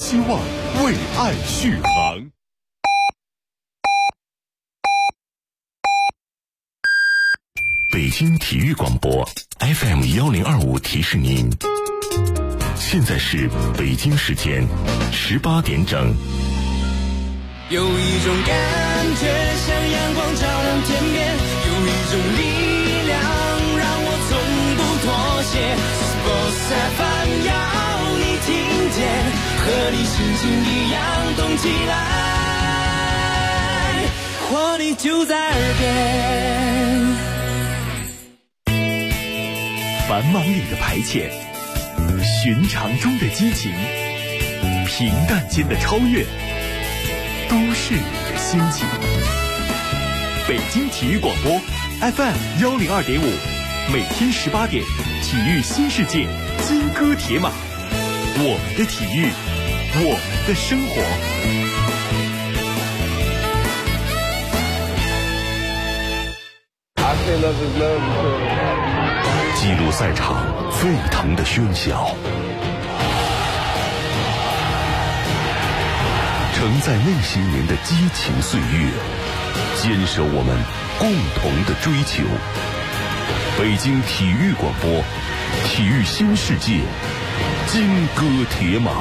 希望，为爱续航。北京体育广播 FM1025提示您，现在是北京时间18点整。 有一种感觉像阳光照亮天边，有一种力量让我从不妥协。Sports FM 要你听见，和你心情一样动起来，活力就在耳边。 繁忙里的排遣，寻常中的激情，平淡间的超越，都是你的心情。北京体育广播 FM102.5，每天18点，体育新世界，金戈铁马，我们的体育，我们的生活。 记录赛场沸腾的喧嚣，承载内心人的激情岁月，坚守我们共同的追求。北京体育广播，体育新世界，金戈铁马。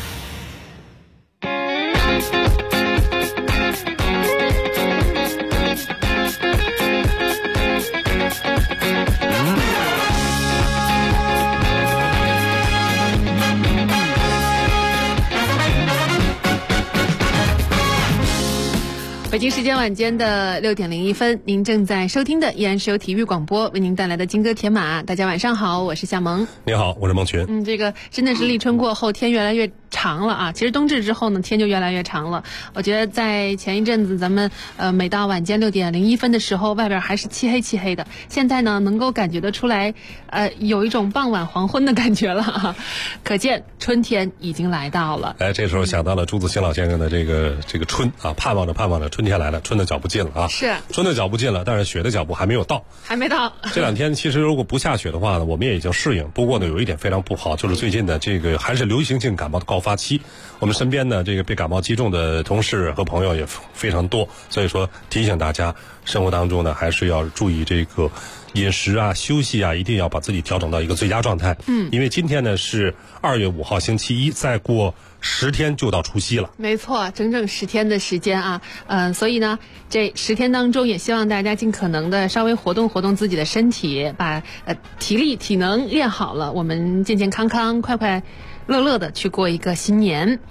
北京时间晚间的6点01分，您正在收听的依然是由体育广播为您带来的金戈铁马。大家晚上好，我是夏萌。 你好，我是孟群。 这个真的是立春过后天越来越长了啊！其实冬至之后呢，天就越来越长了。我觉得在前一阵子咱们每到晚间6点01分的时候，外边还是漆黑漆黑的。现在呢，能够感觉得出来，有一种傍晚黄昏的感觉了啊！可见春天已经来到了。 这时候想到了朱自清老先生的这个春啊，盼望着春天来了，春的脚步近了啊！ 是春的脚步近了，但是雪的脚步还没有到。 还没到。 这两天其实如果不下雪的话呢，我们也已经适应。不过呢，有一点非常不好，就是最近的这个还是流行性感冒的高发期。我们身边呢，这个被感冒击中的同事和朋友也非常多，所以说提醒大家，生活当中呢还是要注意这个饮食啊、休息啊，一定要把自己调整到一个最佳状态。因为今天呢是2月5号星期一，再过10天就到除夕了。 没错，整整10天的时间啊，所以呢，这10天当中，也希望大家尽可能的稍微活动活动自己的身体，把体力体能练好了，我们健健康康、快快乐乐的去过一个新年。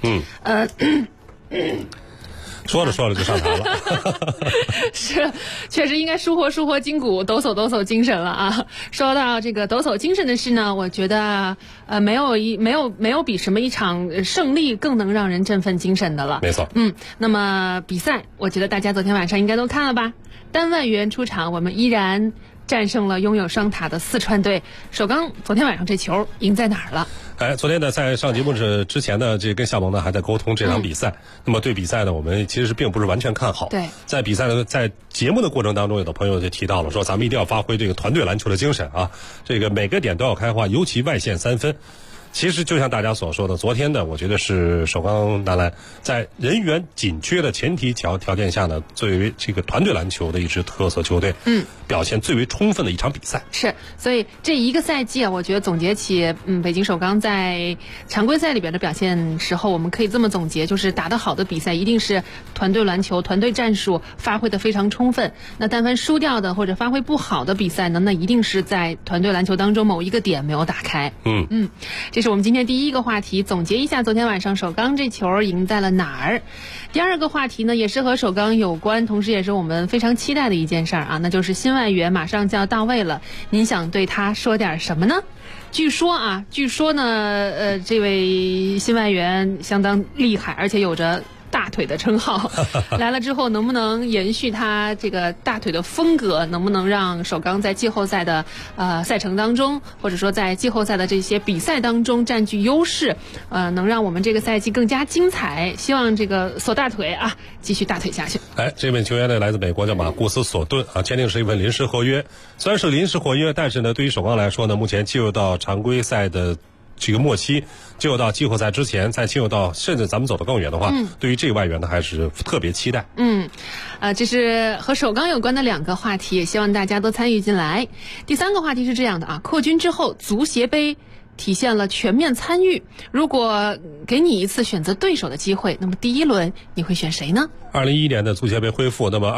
说着说着就上台了。 是，确实应该舒活筋骨，抖擞精神了啊！说到这个抖擞精神的事呢，我觉得没有比什么一场胜利更能让人振奋精神的了。 没错。 那么比赛，我觉得大家昨天晚上应该都看了吧？单万元出场，我们依然战胜了拥有双塔的四川队。首钢昨天晚上这球赢在哪儿了？ 昨天呢，在上节目之前呢，这跟夏萌呢还在沟通这场比赛。那么对比赛呢，我们其实并不是完全看好。 对， 在比赛呢，在节目的过程当中，有的朋友就提到了说，咱们一定要发挥这个团队篮球的精神啊，这个每个点都要开花，尤其外线3分。其实就像大家所说的，昨天呢，我觉得是首钢男篮在人员紧缺的前提条件下呢，作为这个团队篮球的一支特色球队，表现最为充分的一场比赛。 是，所以这一个赛季啊，我觉得总结起，北京首钢在常规赛里边的表现时候，我们可以这么总结，就是打得好的比赛一定是团队篮球、团队战术发挥得非常充分。那但凡输掉的或者发挥不好的比赛呢，那一定是在团队篮球当中某一个点没有打开。这是我们今天第一个话题，总结一下昨天晚上首钢这球赢在了哪儿。第二个话题呢，也是和首钢有关，同时也是我们非常期待的一件事啊，那就是新外援马上就要到位了，您想对他说点什么呢？据说呢，这位新外援相当厉害，而且有着大腿的称号，来了之后能不能延续他这个大腿的风格，能不能让首钢在季后赛的赛程当中，或者说在季后赛的这些比赛当中占据优势，能让我们这个赛季更加精彩。希望这个索大腿啊继续大腿下去。 这位球员呢来自美国，叫马库斯·索顿啊，签订是一份临时合约。虽然是临时合约，但是呢，对于首钢来说呢，目前进入到常规赛的这个末期，进入到季后赛之前，再进入到甚至咱们走得更远的话，对于这个外援呢还是特别期待。 这是和首钢有关的2个话题，也希望大家都参与进来。第3个话题是这样的啊，扩军之后足协杯体现了全面参与。如果给你一次选择对手的机会，那么第1轮你会选谁呢 ？2011年的足协杯恢复，那么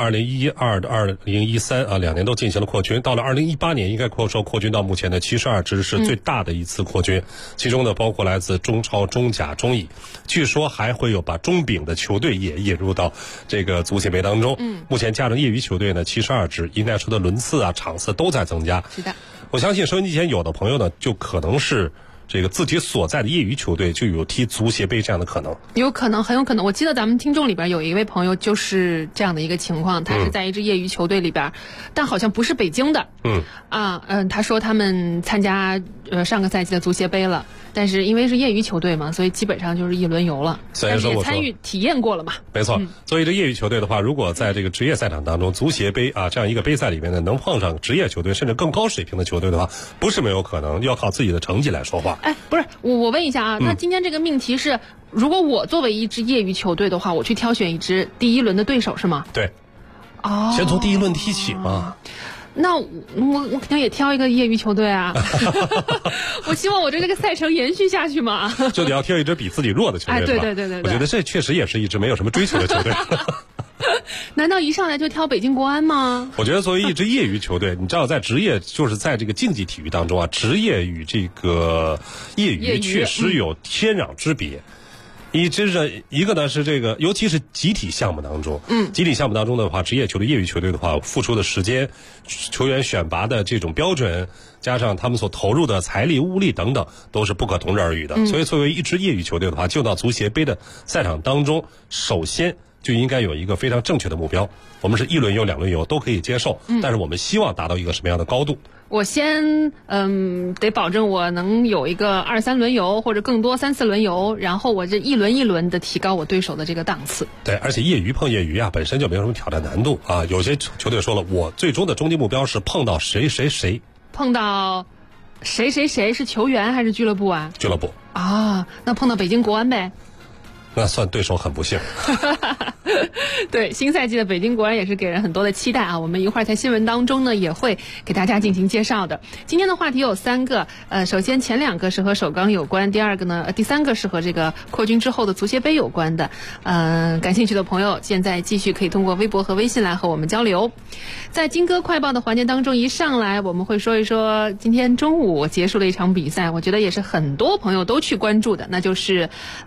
2012、2013啊2年都进行了扩军，到了2018年应该说扩军到目前的72支是最大的一次扩军，其中呢包括来自中超、中甲、中乙，据说还会有把中丙的球队也引入到这个足协杯当中。目前加上业余球队呢72支，应该说的轮次啊场次都在增加。 是的， 我相信收音机前有的朋友呢就可能是这个自己所在的业余球队就有踢足协杯这样的可能， 有可能，很有可能。我记得咱们听众里边有一位朋友就是这样的一个情况，他是在一支业余球队里边，但好像不是北京的。他说他们参加上个赛季的足协杯了，但是因为是业余球队嘛，所以基本上就是1轮游了，但是也参与体验过了嘛。 没错，作为一支业余球队的话，如果在这个职业赛场当中，足协杯啊这样一个杯赛里面呢，能碰上职业球队甚至更高水平的球队的话，不是没有可能，要靠自己的成绩来说话。 不是，我问一下啊，那今天这个命题是，如果我作为一支业余球队的话，我去挑选一支第1轮的对手是吗？ 对。 先从第1轮踢起嘛。 那我肯定也挑一个业余球队啊，我希望我这个赛程延续下去嘛。 就得要挑一支比自己弱的球队。 对， 我觉得这确实也是一支没有什么追求的球队。 难道一上来就挑北京国安吗？ 我觉得作为一支业余球队，你知道在职业就是在这个竞技体育当中啊，职业与这个业余确实有天壤之别。一个呢是这个，尤其是集体项目当中，集体项目当中的话，职业球队、业余球队的话，付出的时间、球员选拔的这种标准，加上他们所投入的财力、物力等等，都是不可同日而语的。所以，作为一支业余球队的话，进到足协杯的赛场当中，首先就应该有一个非常正确的目标。我们是1轮游、2轮游都可以接受，但是我们希望达到一个什么样的高度？ 我先得保证我能有一个2、3轮游，或者更多3、4轮游，然后我这1轮1轮的提高我对手的这个档次。 对，而且业余碰业余啊，本身就没有什么挑战难度啊。有些球队说了，我最终的终极目标是碰到谁谁谁。碰到谁谁谁是球员还是俱乐部啊？ 俱乐部啊，那碰到北京国安呗。 那算对手很不幸。 对，新赛季的北京国安也是给人很多的期待啊。我们一会儿在新闻当中呢也会给大家进行介绍的。今天的话题有3个，首先前2个是和首钢有关，第3个是和这个扩军之后的足协杯有关的。感兴趣的朋友现在继续可以通过微博和微信来和我们交流。在金歌快报的环节当中，一上来我们会说一说今天中午结束了一场比赛，我觉得也是很多朋友都去关注的，那就是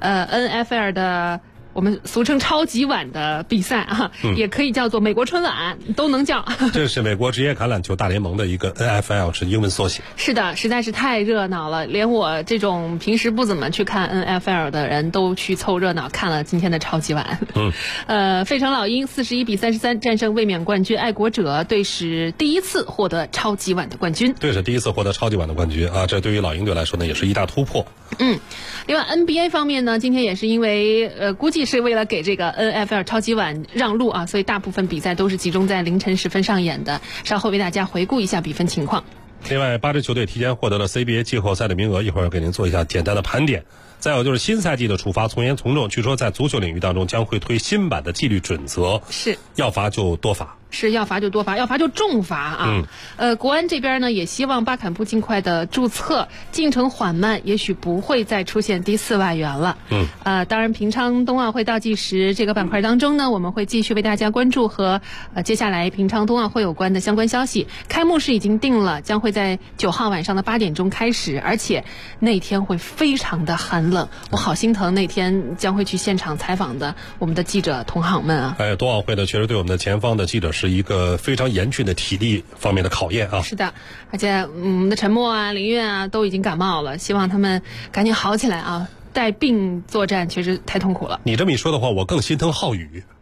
NFL 的我们俗称超级碗的比赛啊，也可以叫做美国春晚，都能叫。 这是美国职业橄榄球大联盟的一个 NFL， 是英文缩写。 是的，实在是太热闹了，连我这种平时不怎么去看 NFL 的人都去凑热闹看了今天的超级碗。费城老鹰41-33战胜卫冕冠军爱国者，队是第1次获得超级碗的冠军。 对，是第1次获得超级碗的冠军啊，这对于老鹰队来说呢，也是一大突破。 另外 NBA 方面呢，今天也是因为估计是为了给这个 NFL 超级碗让路啊，所以大部分比赛都是集中在凌晨时分上演的。稍后为大家回顾一下比分情况。 另外8支球队提前获得了 CBA 季后赛的名额，一会儿给您做一下简单的盘点。再有就是新赛季的处罚从严从重，据说在足球领域当中将会推新版的纪律准则， 是要罚就多罚。 是要罚就多罚，要罚就重罚啊！国安这边呢也希望巴坎布尽快的注册，进程缓慢，也许不会再出现第4外援了。当然平昌冬奥会倒计时这个板块当中呢，我们会继续为大家关注和接下来平昌冬奥会有关的相关消息。开幕式已经定了，将会在9号晚上的8点钟开始，而且那天会非常的寒冷，我好心疼那天将会去现场采访的我们的记者同行们啊。 冬奥会呢确实对我们的前方的记者是一个非常严峻的体力方面的考验啊。 是的，而且我们的陈默啊、林苑啊都已经感冒了，希望他们赶紧好起来啊！带病作战确实太痛苦了。 你这么一说的话，我更心疼浩宇。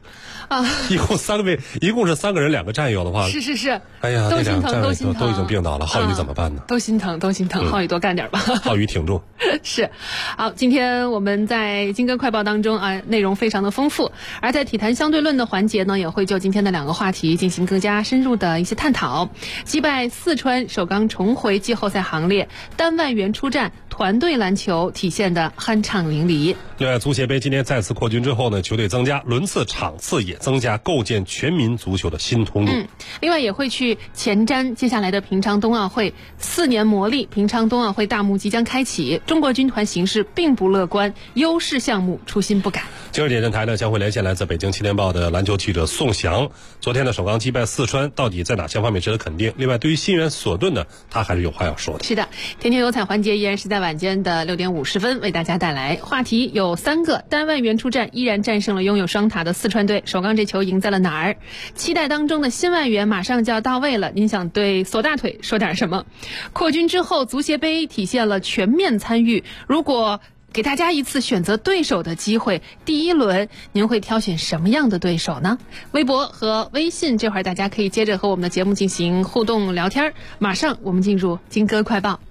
啊， 一共是3个人2个战友的话， 是， 哎呀， 都心疼， 都已心疼， 经病倒了，浩宇怎么办呢？ 都心疼，浩宇多干点吧。 浩宇挺住。 是，好，今天我们在金歌快报当中啊，内容非常的丰富，而在体坛相对论的环节呢，也会就今天的2个话题进行更加深入的一些探讨。击败四川首钢重回季后赛行列，单外援出战，团队篮球体现的酣畅淋漓。 另外，足协杯今年再次扩军之后呢，球队增加，轮次场次也增加，构建全民足球的新通路。 另外也会去前瞻接下来的平昌冬奥会，4年磨砺，平昌冬奥会大幕即将开启，中国军团形势并不乐观，优势项目初心不改。 今日点阵台呢将会连线来自北京青年报的篮球记者宋翔。昨天的首钢击败四川，到底在哪些方面值得肯定？另外，对于新援索顿呢，他还是有话要说的。 是的，天天有彩环节依然是在晚间的6点50分为大家带来。话题有3个，单外援出战依然战胜了拥有双塔的四川队，首钢这球赢在了哪儿？期待当中的新外援马上就要到位了，您想对锁大腿说点什么？扩军之后，足协杯体现了全面参与，如果给大家一次选择对手的机会，第1轮您会挑选什么样的对手呢？微博和微信这会儿大家可以接着和我们的节目进行互动聊天。马上我们进入金歌快报。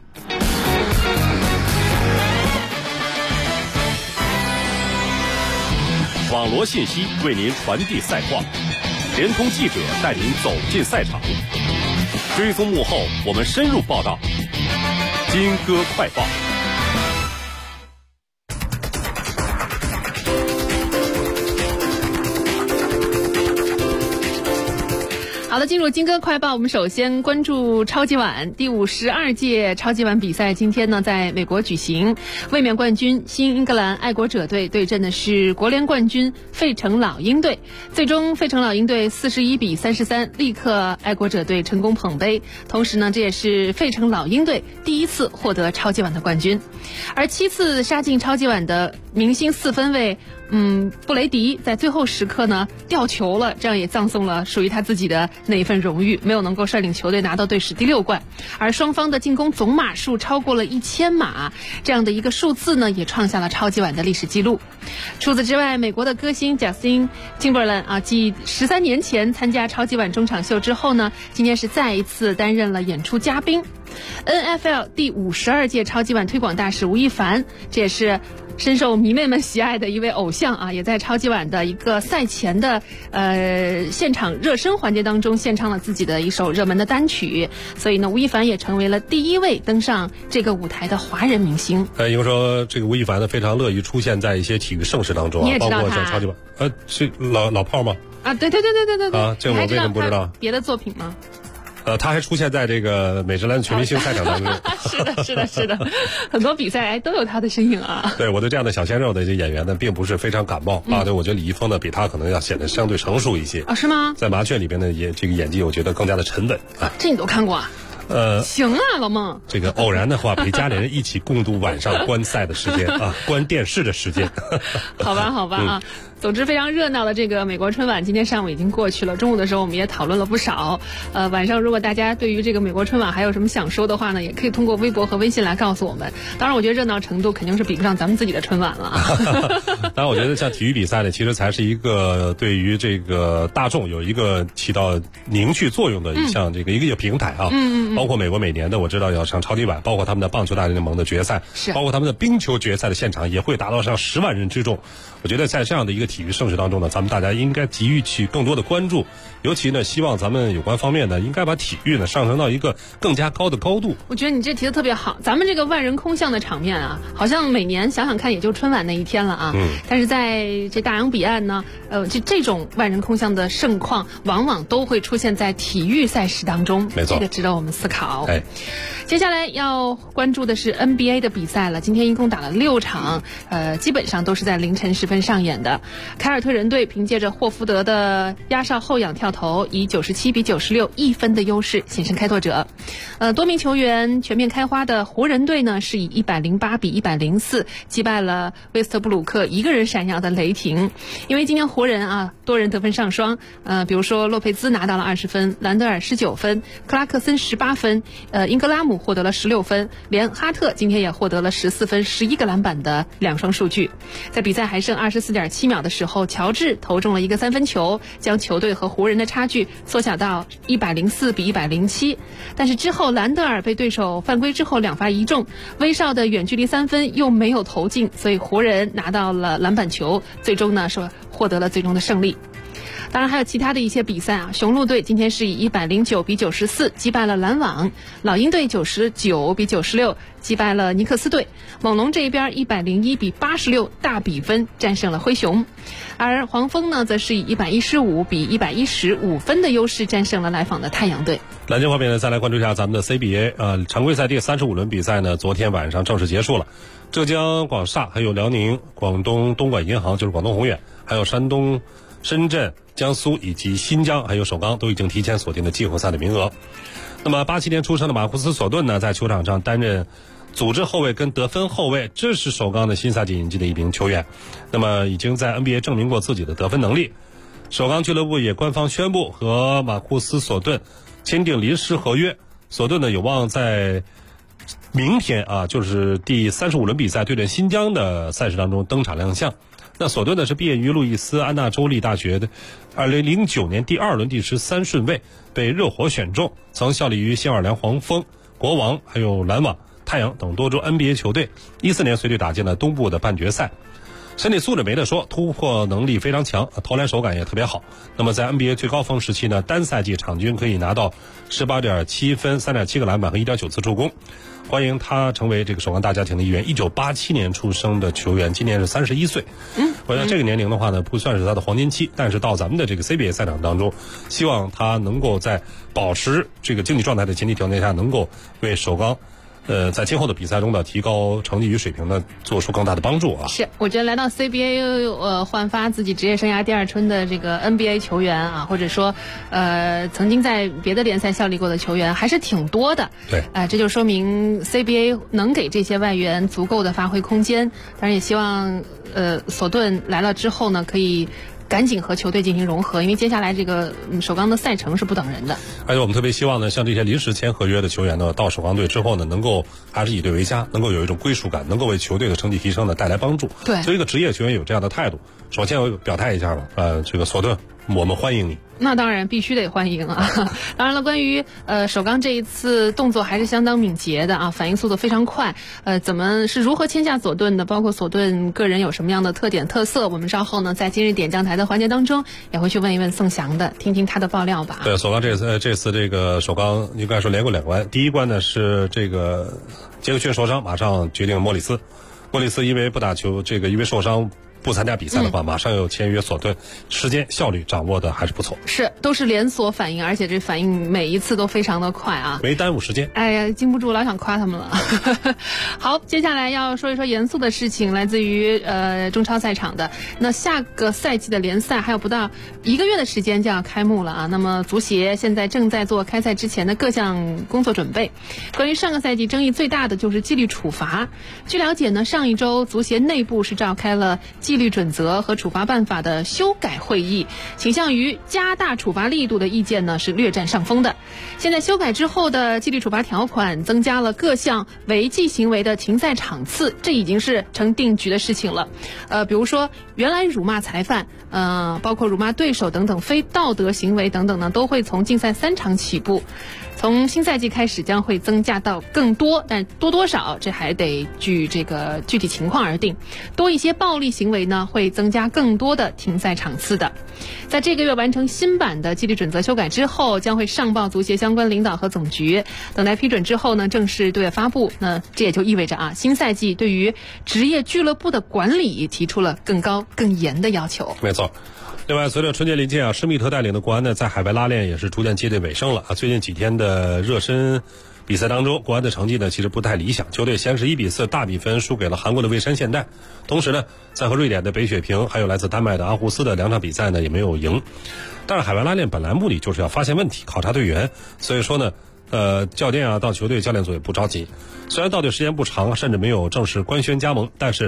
网罗信息为您传递赛况，联通记者带您走进赛场，追踪幕后我们深入报道。金歌快报。 好的，进入金歌快报，我们首先关注超级碗。第52届超级碗比赛今天呢在美国举行，卫冕冠军新英格兰爱国者队对阵的是国联冠军费城老鹰队，最终费城老鹰队41比33力克爱国者队成功捧杯，同时呢这也是费城老鹰队第1次获得超级碗的冠军。而7次杀进超级碗的明星4分卫布雷迪在最后时刻呢掉球了，这样也葬送了属于他自己的那一份荣誉，没有能够率领球队拿到队史第6冠。而双方的进攻总码数超过了1000码，这样的一个数字呢也创下了超级碗的历史记录。除此之外，美国的歌星贾斯汀·金伯伦继13年前参加超级碗中场秀之后呢，今天是再一次担任了演出嘉宾。NFL 第52届超级碗推广大使吴亦凡，这也是深受迷妹们喜爱的一位偶像也在超级碗的一个赛前的现场热身环节当中献唱了自己的一首热门的单曲，所以呢吴亦凡也成为了第1位登上这个舞台的华人明星。 因为说这个吴亦凡呢非常乐于出现在一些体育盛事当中包括像超级碗是老炮吗？ 对这我为什么不知道？ 别的作品吗？ 他还出现在这个美职篮全明星赛场当中。 是的，很多比赛都有他的身影对，我对这样的小鲜肉的这演员呢，并不是非常感冒对，我觉得李易峰呢比他可能要显得相对成熟一些是吗？ 在麻雀里边呢，这个演技我觉得更加的沉稳这你都看过啊？行老孟， 这个偶然的话陪家里人一起共度晚上观赛的时间观电视的时间。 好吧总之非常热闹的这个美国春晚今天上午已经过去了，中午的时候我们也讨论了不少。晚上如果大家对于这个美国春晚还有什么想说的话呢，也可以通过微博和微信来告诉我们。当然我觉得热闹程度肯定是比不上咱们自己的春晚了当然我觉得像体育比赛呢，其实才是一个对于这个大众有一个起到凝聚作用的一项一个平台包括美国每年的我知道要上超级碗，包括他们的棒球大联盟的决赛，包括他们的冰球决赛的现场也会达到上10万人之众。我觉得在这样的一个体育盛事当中呢，咱们大家应该给予起更多的关注，尤其呢希望咱们有关方面呢应该把体育呢上升到一个更加高的高度。 我觉得你这提的特别好，咱们这个万人空巷的场面好像每年想想看也就春晚那一天了但是在这大洋彼岸呢这种万人空巷的盛况往往都会出现在体育赛事当中， 没错， 这个值得我们思考。接下来要关注的是 NBA 的比赛了，今天一共打了6场基本上都是在凌晨时分上演的。凯尔特人队凭借着霍福德的压哨后仰跳投，以97比961分的优势险胜开拓者。多名球员全面开花的湖人队呢，是以108比104击败了威斯特布鲁克一个人闪耀的雷霆。因为今天湖人多人得分上双，比如说洛佩兹拿到了20分，兰德尔19分，克拉克森18分。 分，英格拉姆获得了16分，连哈特今天也获得了14分、11个篮板的2双数据。在比赛还剩24.7秒的时候，乔治投中了一个3分球，将球队和湖人的差距缩小到104比107。但是之后兰德尔被对手犯规之后2罚1中，威少的远距离3分又没有投进，所以湖人拿到了篮板球，最终呢是获得了最终的胜利。当然还有其他的一些比赛啊，雄鹿队今天是以109比94击败了篮网，老鹰队99比96击败了尼克斯队，猛龙这一边101比86大比分战胜了灰熊，而黄蜂呢则是以115比115分的优势战胜了来访的太阳队。 篮球方面呢，再来关注一下咱们的 CBA，常规赛第35轮比赛呢，昨天晚上正式结束了。浙江广厦、还有辽宁、广东东莞银行，就是广东宏远，还有山东、深圳、江苏以及新疆还有首钢都已经提前锁定了季后赛的名额。那么87年出生的马库斯·索顿呢，在球场上担任组织后卫跟得分后卫，这是首钢的新赛季引进的一名球员。那么已经在 NBA 证明过自己的得分能力。首钢俱乐部也官方宣布和马库斯·索顿签订临时合约。索顿呢有望在明天啊，就是第35轮比赛对阵新疆的赛事当中登场亮相。那索顿呢是毕业于路易斯安那州立大学的，2009年第2轮第13顺位被热火选中，曾效力于新奥尔良黄蜂、国王还有篮网、太阳等多支 NBA 球队。14年随队打进了东部的半决赛。身体素质没得说，突破能力非常强，投篮手感也特别好。那么在 NBA 最高峰时期呢，单赛季场均可以拿到18.7分、3.7个篮板和1.9次助攻。欢迎他成为这个首钢大家庭的一员。1987年出生的球员，今年是31岁。我想这个年龄的话呢，不算是他的黄金期，但是到咱们的这个 CBA 赛场当中，希望他能够在保持这个竞技状态的前提条件下，能够为首钢在今后的比赛中的提高成绩与水平呢，做出更大的帮助啊！ 是，我觉得来到 CBA 焕发自己职业生涯第2春的这个 NBA 球员啊，或者说曾经在别的联赛效力过的球员还是挺多的。 对， 这就说明 CBA 能给这些外援足够的发挥空间。当然也希望索顿来了之后呢，可以赶紧和球队进行融合，因为接下来这个首钢的赛程是不等人的。 而且我们特别希望呢，像这些临时签合约的球员呢，到首钢队之后呢，能够还是以队为家，能够有一种归属感，能够为球队的成绩提升呢带来帮助。 对， 作为一个职业球员有这样的态度，首先我表态一下吧，这个索顿，我们欢迎你。 那当然必须得欢迎啊！当然了，关于首钢这一次动作还是相当敏捷的啊，反应速度非常快。是如何签下索顿的？包括索顿个人有什么样的特点特色？我们稍后呢，在今日点将台的环节当中，也会去问一问宋翔的，听听他的爆料吧。 对，索钢这次这个首钢应该说连过2关，第一关呢是这个杰克逊受伤，马上决定莫里斯因为不打球，因为受伤不参加比赛的话，马上又签约索顿，时间效率掌握的还是不错。 是，都是连锁反应，而且这反应每一次都非常的快啊， 没耽误时间。 哎呀，禁不住老想夸他们了。好，接下来要说一说严肃的事情，来自于中超赛场的。那下个赛季的联赛还有不到1个月的时间就要开幕了啊。那么足协现在正在做开赛之前的各项工作准备。关于上个赛季争议最大的就是纪律处罚。据了解呢，上一周足协内部是召开了纪律准则和处罚办法的修改会议，倾向于加大处罚力度的意见呢是略占上风的。现在修改之后的纪律处罚条款增加了各项违纪行为的停赛场次，这已经是成定局的事情了。比如说原来辱骂裁判，包括辱骂对手等等非道德行为等等呢，都会从禁赛3场起步。从新赛季开始将会增加到更多，但多少这还得据这个具体情况而定。多一些暴力行为呢，会增加更多的停赛场次的。在这个月完成新版的纪律准则修改之后，将会上报足协相关领导和总局，等待批准之后呢，正式对外发布。那这也就意味着新赛季对于职业俱乐部的管理提出了更高更严的要求。 没错。另外，随着春节临近施密特带领的国安呢，在海外拉练也是逐渐接近尾声了最近几天的热身比赛当中，国安的成绩呢其实不太理想，球队先是1比4大比分输给了韩国的蔚山现代，同时呢，在和瑞典的北雪平还有来自丹麦的阿胡斯的2场比赛呢也没有赢。但是海外拉练本来目的就是要发现问题，考察队员，所以说呢，教练到球队教练组也不着急。虽然到队时间不长，甚至没有正式官宣加盟，但是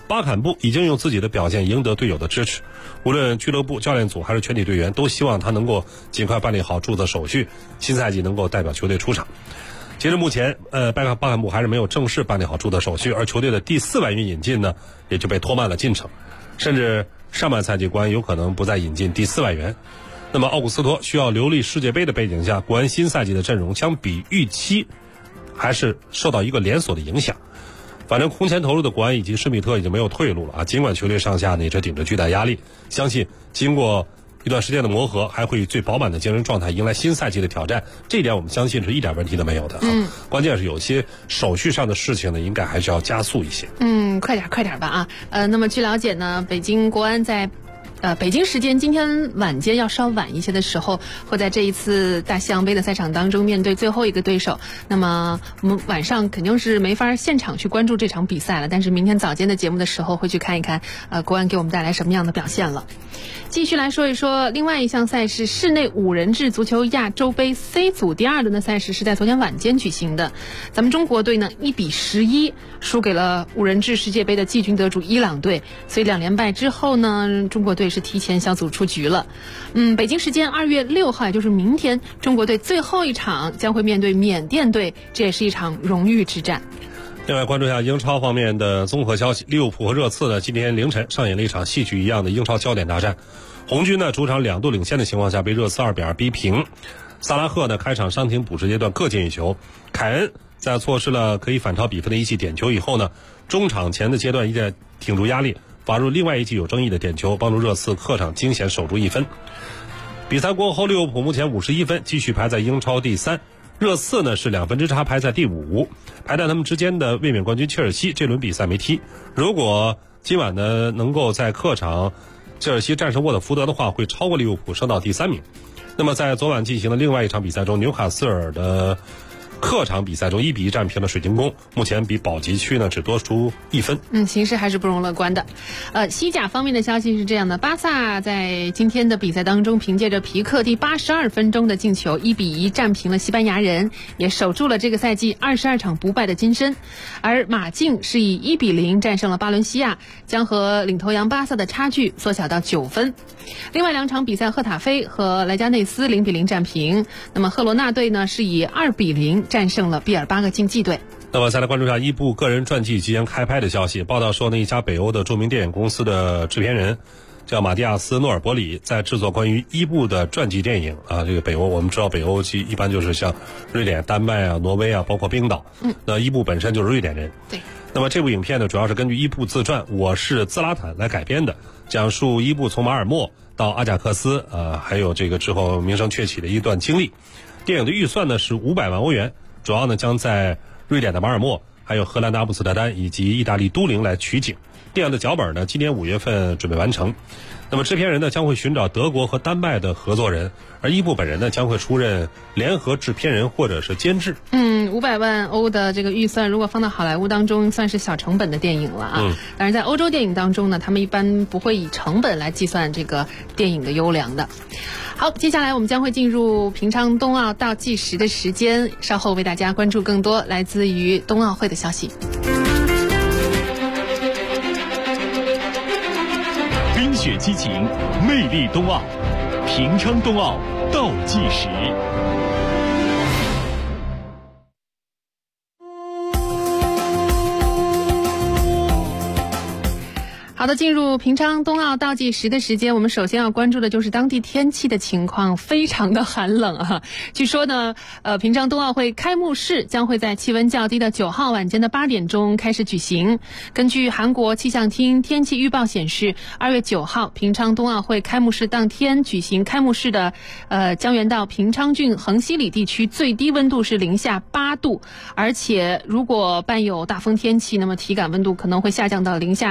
巴坎布已经用自己的表现赢得队友的支持，无论俱乐部、教练组还是全体队员都希望他能够尽快办理好注册手续，新赛季能够代表球队出场。截至目前，巴坎布还是没有正式办理好注册手续，而球队的第4外援引进呢，也就被拖慢了进程，甚至上半赛季国安有可能不再引进第4外援。那么奥古斯托需要留力世界杯的背景下，国安新赛季的阵容相比预期还是受到一个连锁的影响。反正空前投入的国安以及施密特已经没有退路了啊！尽管球队上下呢也是顶着巨大压力，相信经过一段时间的磨合，还会以最饱满的精神状态迎来新赛季的挑战。这一点我们相信是一点问题都没有的啊。关键是有些手续上的事情呢，应该还是要加速一些。 快点吧啊！那么据了解呢，北京国安在北京时间今天晚间要稍晚一些的时候，会在这一次大西洋杯的赛场当中面对最后一个对手。那么我们晚上肯定是没法现场去关注这场比赛了，但是明天早间的节目的时候会去看一看国安给我们带来什么样的表现了。继续来说一说另外一项赛事，室内5人制足球亚洲杯 C 组第2轮的赛事是在昨天晚间举行的。咱们中国队呢1比11输给了5人制世界杯的季军得主伊朗队，所以2连败之后呢，中国队是提前小组出局了。北京时间2月6号，也就是明天，中国队最后一场将会面对缅甸队，这也是一场荣誉之战。 另外关注一下英超方面的综合消息，利物浦和热刺呢今天凌晨上演了一场戏剧一样的英超焦点大战。红军呢主场2度领先的情况下被热刺2比2逼平。萨拉赫呢开场伤停补时阶段各进一球，凯恩在错失了可以反超比分的一记点球以后呢，中场前的阶段一直挺住压力，罚入另外一记有争议的点球，帮助热刺客场惊险守住1分。比赛过后，利物浦目前51分，继续排在英超第3。热刺呢是2分之差排在第5，排在他们之间的卫冕冠军切尔西这轮比赛没踢。如果今晚呢能够在客场切尔西战胜沃特福德的话，会超过利物浦升到第3名。那么在昨晚进行的另外一场比赛中，纽卡斯尔的客场比赛中1比1战平了水晶宫，目前比保级区呢只多出1分。 形势还是不容乐观的。西甲方面的消息是这样的，巴萨在今天的比赛当中凭借着皮克第82分钟的进球1比1战平了西班牙人，也守住了这个赛季22场不败的金身。而马竞是以1比0战胜了巴伦西亚，将和领头羊巴萨的差距缩小到9分。另外2场比赛，赫塔菲和莱加内斯0比0战平，那么赫罗纳队呢是以2比0战胜了毕尔巴鄂竞技队。 那么再来关注一下一部个人传记即将开拍的消息。报道说呢，一家北欧的著名电影公司的制片人叫马蒂亚斯·诺尔伯里，在制作关于伊布的传记电影啊。这个北欧我们知道，北欧一般就是像瑞典、丹麦啊、挪威啊，包括冰岛。那伊布本身就是瑞典人。 对。 那么这部影片呢，主要是根据伊布自传《我是兹拉坦》来改编的，讲述伊布从马尔默到阿贾克斯，还有这个之后名声鹊起的一段经历。电影的预算呢是500万欧元，主要呢将在瑞典的马尔默、还有荷兰的阿姆斯特丹以及意大利都灵来取景。电影的脚本呢，今年5月份准备完成。那么制片人呢将会寻找德国和丹麦的合作人，而伊布本人呢将会出任联合制片人或者是监制。 500万欧的这个预算，如果放到好莱坞当中，算是小成本的电影了啊。当然，在欧洲电影当中呢，他们一般不会以成本来计算这个电影的优良的。好，接下来我们将会进入平昌冬奥倒计时的时间，稍后为大家关注更多来自于冬奥会的消息。 冰雪激情，魅力冬奥，平昌冬奥倒计时。 好的，进入平昌冬奥倒计时的时间，我们首先要关注的就是当地天气的情况，非常的寒冷啊。据说呢，平昌冬奥会开幕式将会在气温较低的9号晚间的8点钟开始举行。根据韩国气象厅天气预报显示，2月9号平昌冬奥会开幕式当天举行开幕式的江原道平昌郡横西里地区最低温度是零下8度，而且如果伴有大风天气，那么体感温度可能会下降到零下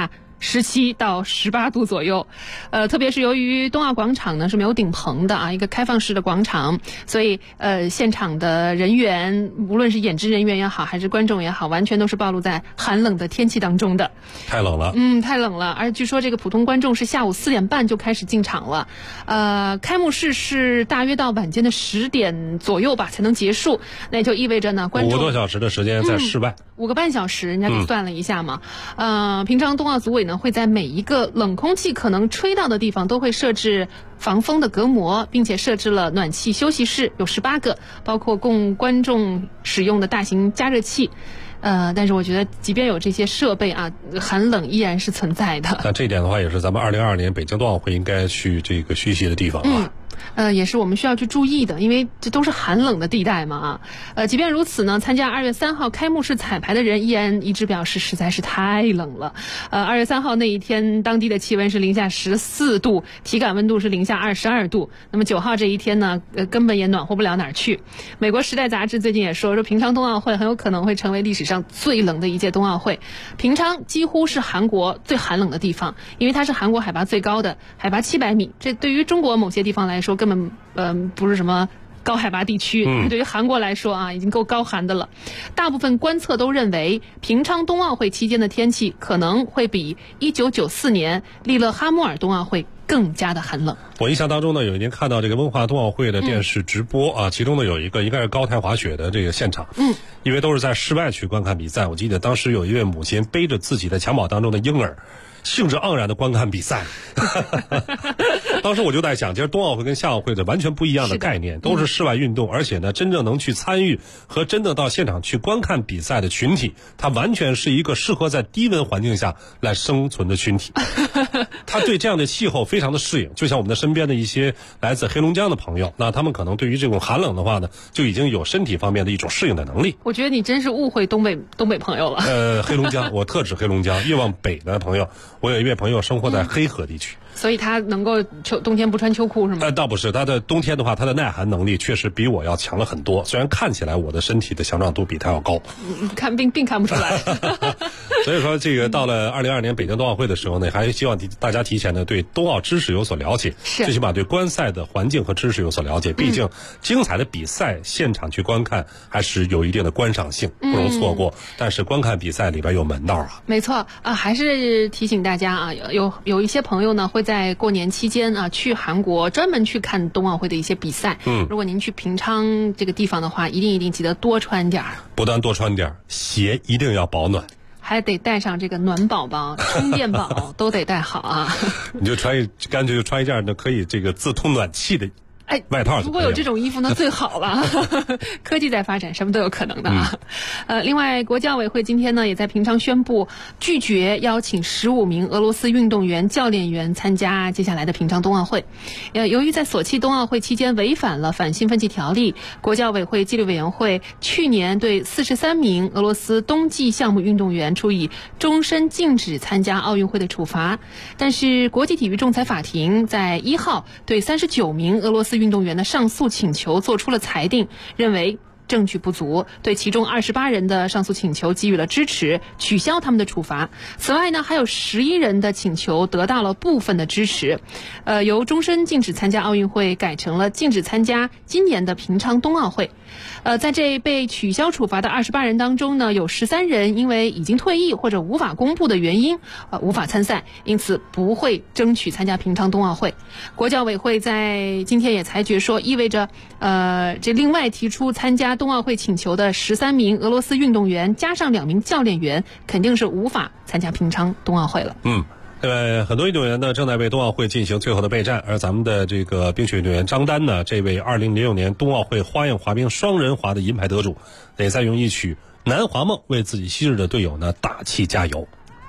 17到18度左右。特别是由于冬奥广场呢是没有顶棚的啊，一个开放式的广场，所以现场的人员，无论是演职人员也好，还是观众也好，完全都是暴露在寒冷的天气当中的。 太冷了， 太冷了。而据说这个普通观众是下午4点半就开始进场了，开幕式是大约到晚间的10点左右吧才能结束，那也就意味着呢，观众 5个多小时的时间在室外 ，5个半小时，人家给算了一下嘛。平常冬奥组委呢会在每一个冷空气可能吹到的地方都会设置防风的隔膜，并且设置了暖气休息室，有18个，包括供观众使用的大型加热器。但是我觉得即便有这些设备啊，寒冷依然是存在的。 那这一点的话，也是咱们2022年北京冬奥会应该去这个学习的地方啊。 也是我们需要去注意的，因为这都是寒冷的地带嘛即便如此呢，参加2月3号开幕式彩排的人依然一致表示实在是太冷了。2月3号那一天，当地的气温是-14度，体感温度是-22度。那么9号这一天呢，根本也暖和不了哪儿去。美国《时代》杂志最近也说平昌冬奥会很有可能会成为历史上最冷的一届冬奥会。平昌几乎是韩国最寒冷的地方，因为它是韩国海拔最高的，海拔700米。这对于中国某些地方来说根本不是什么高海拔地区，对于韩国来说啊，已经够高寒的了。大部分观测都认为，平昌冬奥会期间的天气可能会比1994年利勒哈默尔冬奥会更加的寒冷。 我印象当中呢，有一年看到这个文化冬奥会的电视直播啊，其中呢有一个应该是高台滑雪的这个现场，因为都是在室外去观看比赛。我记得当时有一位母亲背着自己的襁褓当中的婴儿，兴致盎然的观看比赛。当时我就在想，其实冬奥会跟夏奥会的完全不一样的概念，都是室外运动，而且呢，真正能去参与和真的到现场去观看比赛的群体，它完全是一个适合在低温环境下来生存的群体。他对这样的气候非常的适应，就像我们的身边的一些来自黑龙江的朋友，那他们可能对于这种寒冷的话呢，就已经有身体方面的一种适应的能力。 我觉得你真是误会东北朋友了。 黑龙江，我特指黑龙江，越往北的朋友，我有一位朋友生活在黑河地区。 所以他能够冬天不穿秋裤是吗？ 倒不是，他的冬天的话，他的耐寒能力确实比我要强了很多。虽然看起来我的身体的强壮度比他要高， 并看不出来。 所以说，这个到了2022年北京冬奥会的时候呢，还希望大家提前呢对冬奥知识有所了解，最起码对观赛的环境和知识有所了解。毕竟精彩的比赛现场去观看还是有一定的观赏性，不容错过。但是观看比赛里边有门道啊。 没错啊，还是提醒大家啊，有一些朋友呢会在过年期间啊去韩国专门去看冬奥会的一些比赛。如果您去平昌这个地方的话，一定记得多穿点儿。 不但多穿点儿，鞋一定要保暖。 还得带上这个暖宝宝、充电宝都得带好啊！ 你就干脆就穿一件呢可以这个自通暖气的外套。 如果有这种衣服那最好了。科技在发展，什么都有可能的啊。另外，国际奥委会今天呢也在平昌宣布拒绝邀请15名俄罗斯运动员、教练员参加接下来的平昌冬奥会。由于在索契冬奥会期间违反了反兴奋剂条例，国际奥委会纪律委员会去年对43名俄罗斯冬季项目运动员处以终身禁止参加奥运会的处罚。但是国际体育仲裁法庭在1号对39名俄罗斯运动员的上诉请求做出了裁定，认为证据不足，对其中28人的上诉请求给予了支持，取消他们的处罚。此外呢，还有11人的请求得到了部分的支持，由终身禁止参加奥运会改成了禁止参加今年的平昌冬奥会。在这被取消处罚的28人当中呢，有13人因为已经退役或者无法公布的原因，无法参赛，因此不会争取参加平昌冬奥会。国际奥委会在今天也裁决说，意味着这另外提出参加冬奥会请求的13名俄罗斯运动员加上2名教练员，肯定是无法参加平昌冬奥会了。 很多运动员呢正在为冬奥会进行最后的备战，而咱们的这个冰雪运动员张丹呢，这位2006年冬奥会花样滑冰双人滑的银牌得主，也在用一曲《南华梦》为自己昔日的队友呢打气加油。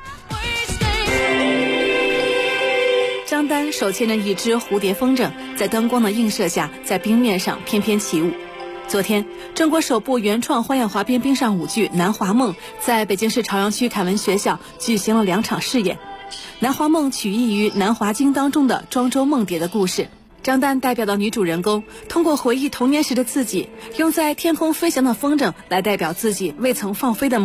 张丹手牵着一只蝴蝶风筝，在灯光的映射下，在冰面上翩翩起舞。昨天，中国首部原创花样滑冰冰上舞剧《南华梦》在北京市朝阳区凯文学校举行了2场试演。南华梦取意于《南华经》当中的庄周梦蝶的故事。张丹代表的女主人公通过回忆童年时的自己，用在天空飞翔的风筝来代表自己未曾放飞的梦想。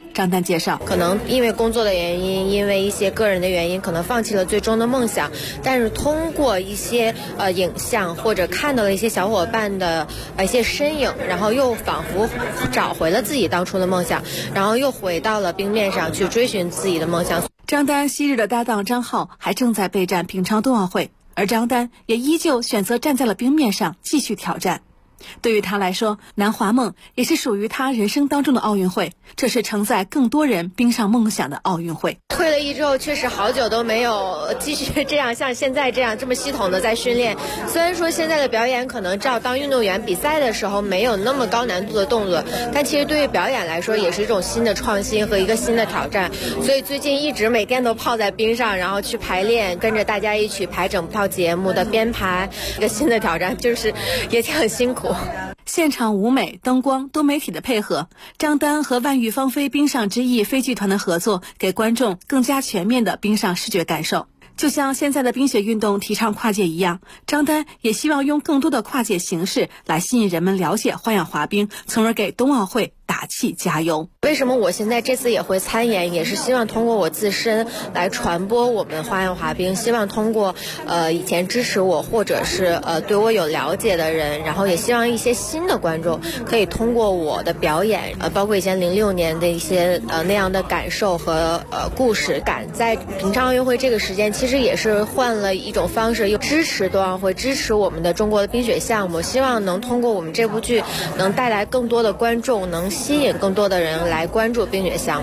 张丹介绍， 可能因为工作的原因，因为一些个人的原因，可能放弃了最终的梦想，但是通过一些影像或者看到了一些小伙伴的一些身影，然后又仿佛找回了自己当初的梦想，然后又回到了冰面上去追寻自己的梦想。 张丹昔日的搭档张浩还正在备战平昌冬奥会，而张丹也依旧选择站在了冰面上继续挑战。对于他来说，南华梦也是属于他人生当中的奥运会，这是承载更多人冰上梦想的奥运会。 退了役之后，确实好久都没有继续这样像现在这样这么系统的在训练。虽然说现在的表演可能照当运动员比赛的时候没有那么高难度的动作，但其实对于表演来说也是一种新的创新和一个新的挑战。所以最近一直每天都泡在冰上，然后去排练，跟着大家一起排整套节目的编排，一个新的挑战，就是也挺很辛苦。 现场舞美、灯光、多媒体的配合，张丹和万域芳菲冰上之翼飞剧团的合作，给观众更加全面的冰上视觉感受。就像现在的冰雪运动提倡跨界一样，张丹也希望用更多的跨界形式来吸引人们了解花样滑冰，从而给冬奥会打气加油。 为什么我现在这次也会参演，也是希望通过我自身来传播我们花样滑冰，希望通过以前支持我或者是对我有了解的人，然后也希望一些新的观众可以通过我的表演，包括以前06年的一些那样的感受和故事感，在平昌奥运会这个时间，其实也是换了一种方式，又支持冬奥会，支持我们的中国的冰雪项目，希望能通过我们这部剧能带来更多的观众，能吸引更多的人来关注冰雪项目。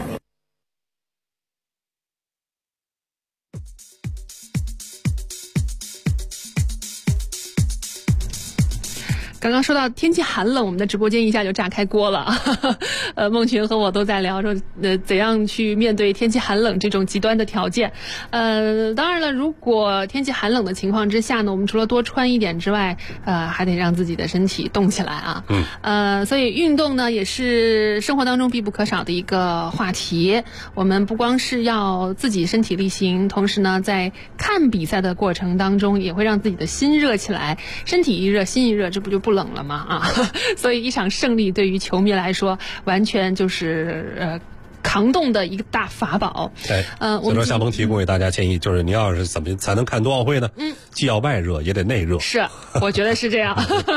刚刚说到天气寒冷，我们的直播间一下就炸开锅了。孟群和我都在聊说，怎样去面对天气寒冷这种极端的条件。当然了，如果天气寒冷的情况之下呢，我们除了多穿一点之外，还得让自己的身体动起来啊。所以运动呢，也是生活当中必不可少的一个话题。我们不光是要自己身体力行，同时呢，在看比赛的过程当中，也会让自己的心热起来，身体一热，心一热，这不就不冷了吗？啊，所以一场胜利对于球迷来说，完全就是扛冻的一个大法宝。 对，所以说夏鹏提供给大家建议，就是你要是怎么才能看冬奥会呢？既要外热也得内热。 是，我觉得是这样。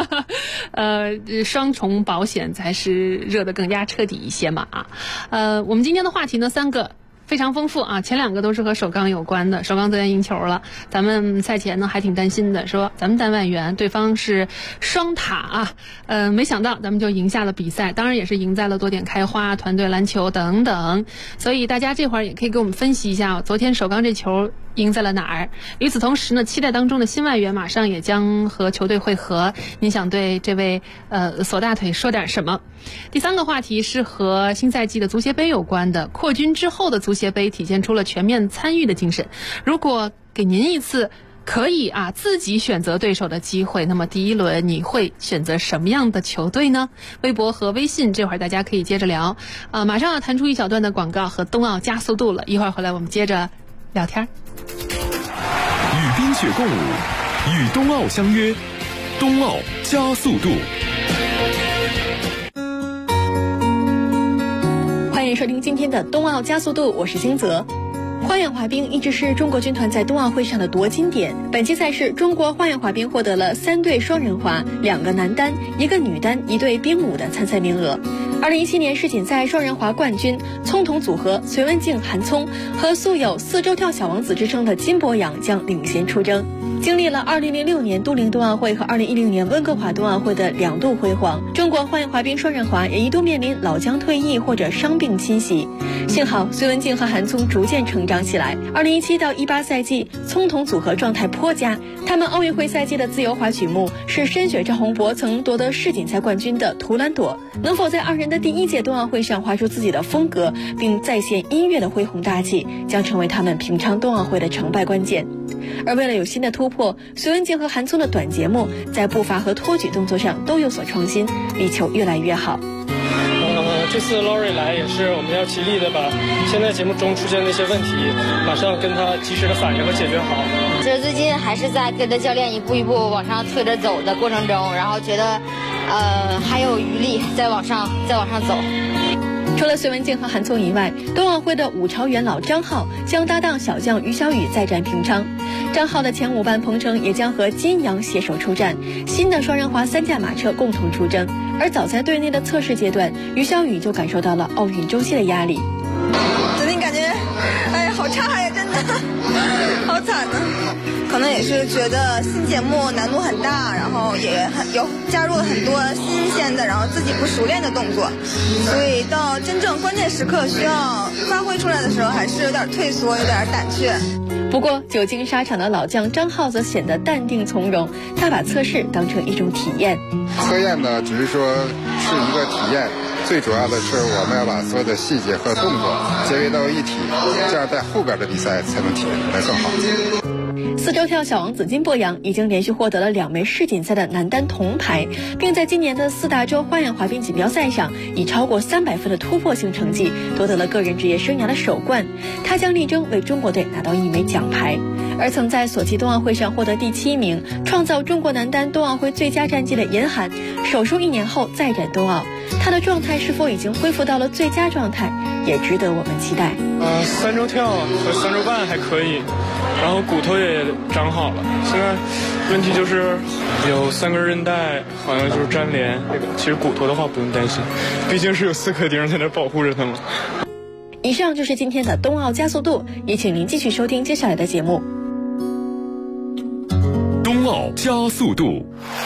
双重保险才是热得更加彻底一些嘛啊。我们今天的话题呢，3个。非常丰富啊，前2个都是和首钢有关的，首钢昨天赢球了，咱们赛前呢还挺担心的，说咱们单外援，对方是双塔啊，没想到咱们就赢下了比赛，当然也是赢在了多点开花、团队篮球等等，所以大家这会儿也可以给我们分析一下，昨天首钢这球赢在了哪儿？与此同时呢，期待当中的新外援马上也将和球队会合，你想对这位锁大腿说点什么？第3个话题是和新赛季的足协杯有关的，扩军之后的足协杯体现出了全面参与的精神。如果给您一次可以自己选择对手的机会，那么第1轮你会选择什么样的球队呢？微博和微信这会儿大家可以接着聊马上要弹出一小段的广告和冬奥加速度了，一会儿回来我们接着聊天。 与冰雪共舞，与冬奥相约，冬奥加速度。 欢迎收听今天的冬奥加速度，我是星泽。花样滑冰一直是中国军团在冬奥会上的夺金点。本期赛事，中国花样滑冰获得了3对双人滑、2个男单、1个女单、1对冰舞的参赛名额。2017年世锦赛双人滑冠军葱童组合隋文静、韩聪和素有4周跳小王子之称的金博洋将领衔出征。经历了2006年都灵冬奥会和2010年温哥华冬奥会的2度辉煌，中国花样滑冰双人滑也一度面临老将退役或者伤病侵袭。幸好隋文静和韩聪逐渐成长起来。2017到18赛季，葱童组合状态颇佳。他们奥运会赛季的自由滑曲目是深雪赵宏博曾夺得世锦赛冠军的《图兰朵》。能否在2人的第1届冬奥会上滑出自己的风格，并再现音乐的恢宏大气，将成为他们平昌冬奥会的成败关键。而为了有新的突破，隋文静和韩聪的短节目在步伐和托举动作上都有所创新，力求越来越好。 这次 Lori 来也是我们要极力的把现在节目中出现的一些问题马上跟他及时的反应和解决好。 这最近还是在跟着教练一步一步往上推着走的过程中，然后觉得还有余力再往上走。 除了隋文静和韩聪以外，冬奥会的5朝元老张浩将搭档小将于小雨再战平昌。张浩的前5班彭程也将和金阳携手出战，新的双人滑3驾马车共同出征。而早在队内的测试阶段，于小雨就感受到了奥运周期的压力。 最近感觉，哎呀，好差呀，真的，好惨啊！可能也是觉得新节目难度很大，然后也有加入了很多新鲜的，然后自己不熟练的动作，所以到真正关键时刻需要发挥出来的时候，还是有点退缩，有点胆怯。 不过，久经沙场的老将张浩则显得淡定从容，他把测试当成一种体验。 测验呢，只是说是一个体验，最主要的是我们要把所有的细节和动作结合到一体，这样在后边的比赛才能体验得更好。 4周跳小王子金博洋已经连续获得了2枚世锦赛的男单铜牌，并在今年的4大洲花样滑冰锦标赛上以超过300分的突破性成绩夺得了个人职业生涯的首冠。他将力争为中国队拿到1枚奖牌。而曾在索契冬奥会上获得第7名，创造中国男单冬奥会最佳战绩的严寒，手术1年后再战冬奥，他的状态是否已经恢复到了最佳状态，也值得我们期待。 3周跳和3周半还可以，然后骨头也长好了。现在问题就是有3根韧带，好像就是粘连。其实骨头的话不用担心，毕竟是有4颗钉在那保护着它嘛。 以上就是今天的冬奥加速度，也请您继续收听接下来的节目。 冬奥加速度。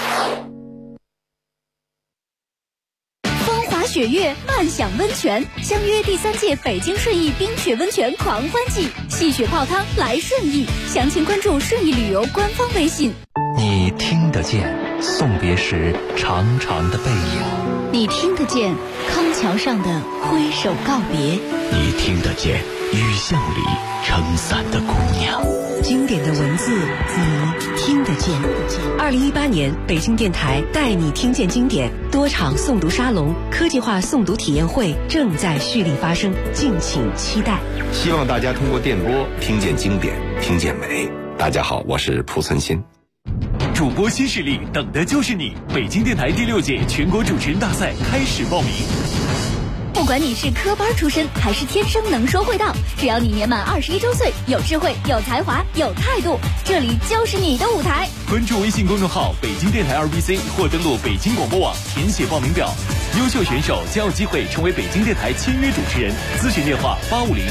雪月漫享温泉，相约第3届北京顺义冰雪温泉狂欢季，戏雪泡汤来顺义，详情关注顺义旅游官方微信。 你听得见送别时长长的背影， 你听得见康桥上的挥手告别， 你听得见雨巷里撑伞的姑娘。 经典的文字，你听得见。2018年，北京电台带你听见经典多场诵读沙龙、科技化诵读体验会正在蓄力发生，敬请期待。 希望大家通过电波听见经典，听见美。大家好，我是濮存昕。 主播新势力，等的就是你！北京电台第6届全国主持人大赛开始报名。 不管你是科班出身还是天生能说会道，只要你年满21周岁，有智慧、有才华、有态度，这里就是你的舞台。 关注微信公众号北京电台2BC 或登录北京广播网填写报名表，优秀选手将有机会成为北京电台签约主持人。咨询电话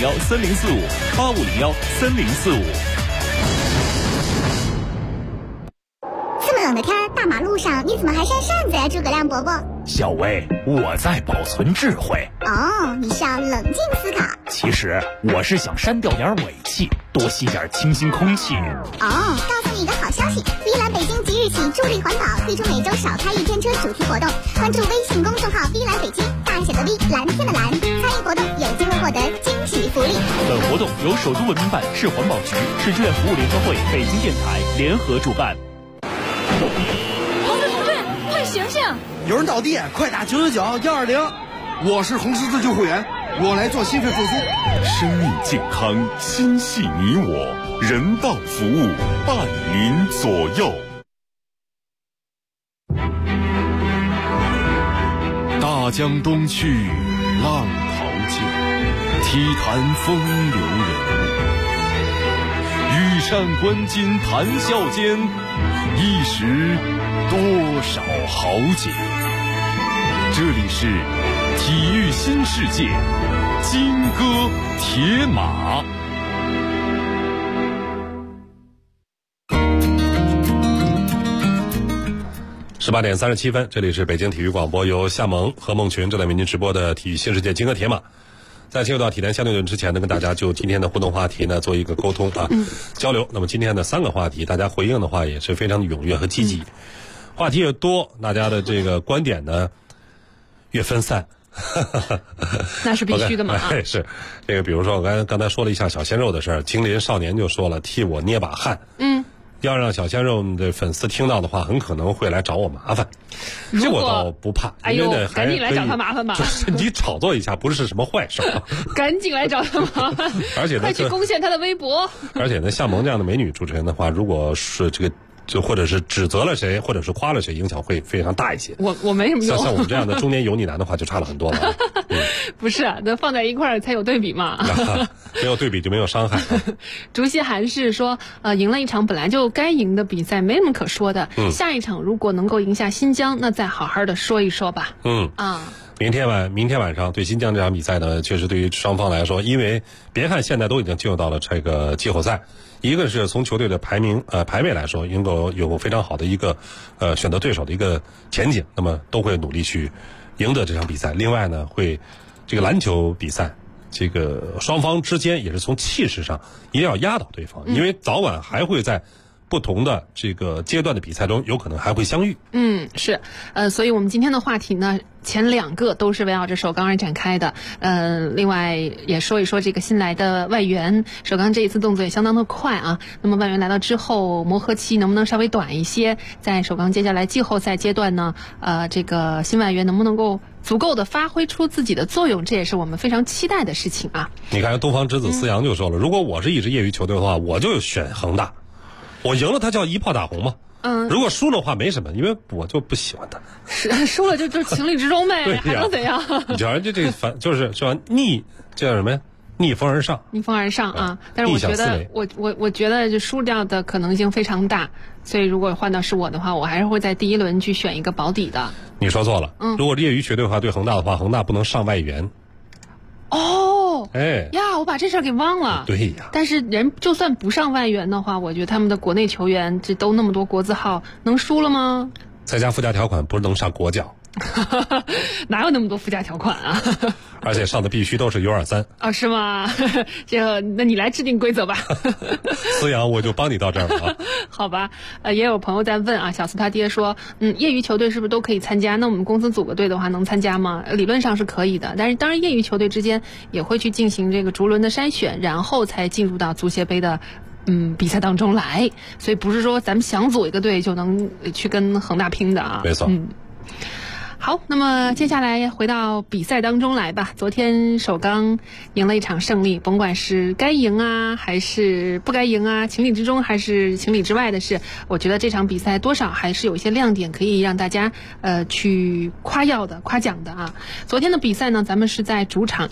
85013045，85013045。 这么冷的天，大马路上你怎么还扇扇子呀，诸葛亮伯伯？ 小薇，我在保存智慧。 哦，你是要冷静思考。 其实我是想删掉点尾气，多吸点清新空气。 哦，告诉你一个好消息，碧蓝北京即日起助力环保，推出每周少开1天车主题活动。关注微信公众号碧蓝北京，大写的 V， 蓝天的蓝，参与活动有机会获得惊喜福利。 本活动由首都文明办、市环保局、市志愿服务联合会、北京电台联合主办。 红队，快醒醒！ 有人倒地，快打999-120。我是红十字救护员，我来做心肺复苏。 生命健康，心系你我，人道服务伴您左右。大江东去，浪淘尽，体坛风流人物。羽扇纶巾谈笑间，一时多少豪杰。这里是体育新世界，金戈铁马。 18点37分，这里是北京体育广播，由夏萌和孟群正在为您直播的体育新世界金戈铁马。在进入到体坛相对论之前呢，跟大家就今天的互动话题呢做一个沟通啊，交流。那么今天的3个话题，大家回应的话也是非常的踊跃和积极。话题越多，大家的这个观点呢越分散。 那是必须的嘛。 是这个，比如说我刚才说了一下小鲜肉的事儿，金陵少年就说了，替我捏把汗。要让小鲜肉的粉丝听到的话，很可能会来找我麻烦。这我倒不怕，因为呢， 赶紧来找他麻烦吧。 就趁机炒作一下，不是什么坏事。 赶紧来找他麻烦， 而且呢， 快去攻陷他的微博。 而且呢，像萌这样的美女主持人的话，如果是这个就或者是指责了谁，或者是夸了谁，影响会非常大一些。 我没什么用。 像我们这样的中年油腻男的话，就差了很多了。 不是，那放在一块儿才有对比嘛。 没有对比就没有伤害。 竹溪韩氏说，赢了一场本来就该赢的比赛，没什么可说的。下一场如果能够赢下新疆，那再好好的说一说吧。明天晚上对新疆这场比赛呢，确实对于双方来说，因为别看现在都已经进入到了这个季后赛，一个是从球队的排位来说，能够有非常好的一个选择对手的一个前景，那么都会努力去赢得这场比赛。另外呢，会这个篮球比赛，这个双方之间也是从气势上一定要压倒对方，因为早晚还会在不同的这个阶段的比赛中，有可能还会相遇。是，所以我们今天的话题呢，前2个都是围绕着首钢而展开的。另外也说一说这个新来的外援，首钢这一次动作也相当的快啊。那么外援来到之后，磨合期能不能稍微短一些？在首钢接下来季后赛阶段呢，这个新外援能不能够足够的发挥出自己的作用？这也是我们非常期待的事情啊。你看东方之子思阳就说了，如果我是一支业余球队的话，我就选恒大。我赢了他叫一炮打红嘛，如果输的话没什么，因为我就不喜欢他。输了就情理之中呗，还能怎样？你瞧人家这反就是说叫什么呀？逆风而上。逆风而上啊！但是我觉得我觉得就输掉的可能性非常大，所以如果换到是我的话，我还是会在第一轮去选一个保底的。你说错了，如果业余球队的话，对恒大的话，恒大不能上外援。我把这事儿给忘了。对呀。但是人就算不上外援的话，我觉得他们的国内球员这都那么多国字号，能输了吗？再加附加条款，不是能上国脚。哪有那么多附加条款啊？而且上的必须都是 U23。是吗？那你来制定规则吧。思阳，我就帮你到这儿了啊。好吧，也有朋友在问啊，小四他爹说，业余球队是不是都可以参加？那我们公司组个队的话，能参加吗？理论上是可以的，但是当然业余球队之间也会去进行这个逐轮的筛选，然后才进入到足协杯的比赛当中来，所以不是说咱们想组一个队就能去跟恒大拼的啊。没错。好，那么接下来回到比赛当中来吧。昨天首钢赢了一场胜利，甭管是该赢啊还是不该赢啊，情理之中还是情理之外的事，我觉得这场比赛多少还是有一些亮点可以让大家去夸奖的啊。昨天的比赛呢，咱们是在主场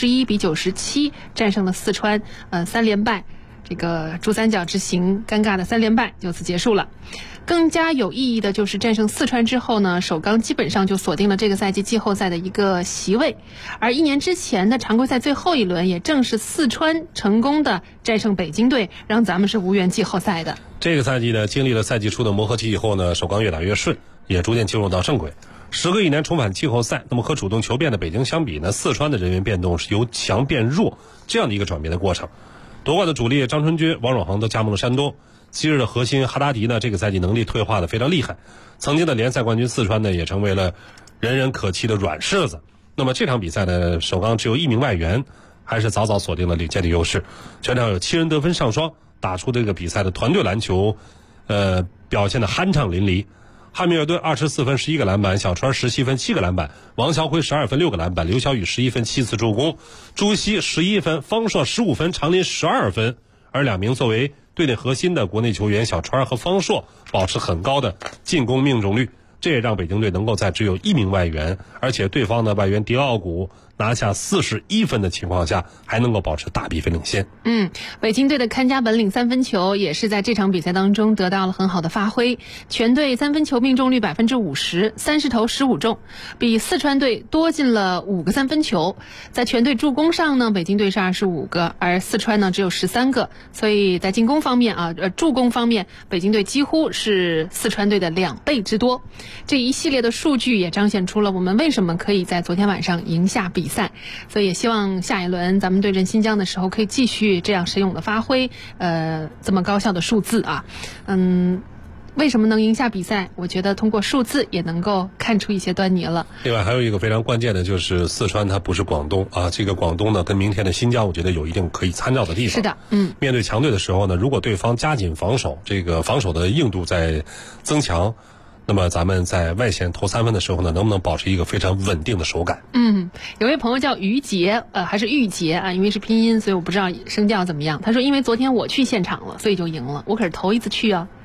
111-97战胜了四川，3连败，这个珠三角之行尴尬的3连败就此结束了。更加有意义的就是战胜四川之后呢，首钢基本上就锁定了这个赛季季后赛的一个席位，而1年之前的常规赛最后一轮也正是四川成功的战胜北京队，让咱们是无缘季后赛的。这个赛季呢，经历了赛季初的磨合期以后呢，首钢越打越顺，也逐渐进入到正轨。时隔1年重返季后赛，那么和主动求变的北京相比呢，四川的人员变动是由强变弱这样的一个转变的过程。夺冠的主力张春军、王永恒都加盟了山东。昔日的核心哈达迪呢，这个赛季能力退化的非常厉害。曾经的联赛冠军四川呢，也成为了人人可欺的软柿子。那么这场比赛呢，首钢只有1名外援，还是早早锁定了领先的优势。全场有7人得分上双，打出这个比赛的团队篮球，表现的酣畅淋漓。汉密尔顿24分11个篮板，小川17分7个篮板，王晓辉12分6个篮板，刘晓宇11分7次助攻，朱熹11分，方硕15分，常林12分。而2名作为队内核心的国内球员小川和方硕保持很高的进攻命中率，这也让北京队能够在只有1名外援，而且对方的外援迪奥古拿下41分的情况下，还能够保持大比分领先。北京队的看家本领3分球也是在这场比赛当中得到了很好的发挥，全队3分球命中率50%，30投15中，比四川队多进了5个3分球。在全队助攻上呢，北京队是25个，而四川呢只有13个，所以在进攻方面助攻方面，北京队几乎是四川队的2倍之多。这一系列的数据也彰显出了我们为什么可以在昨天晚上赢下比赛，所以也希望下一轮咱们对阵新疆的时候可以继续这样神勇的发挥，这么高效的数字啊。为什么能赢下比赛？我觉得通过数字也能够看出一些端倪了。另外还有一个非常关键的就是四川它不是广东啊，这个广东呢跟明天的新疆我觉得有一定可以参照的地方。是的，面对强队的时候呢，如果对方加紧防守，这个防守的硬度在增强，那么咱们在外线投3分的时候呢，能不能保持一个非常稳定的手感？有位朋友叫于杰，还是玉杰啊，因为是拼音，所以我不知道声调怎么样。他说，因为昨天我去现场了，所以就赢了。我可是头一次去啊。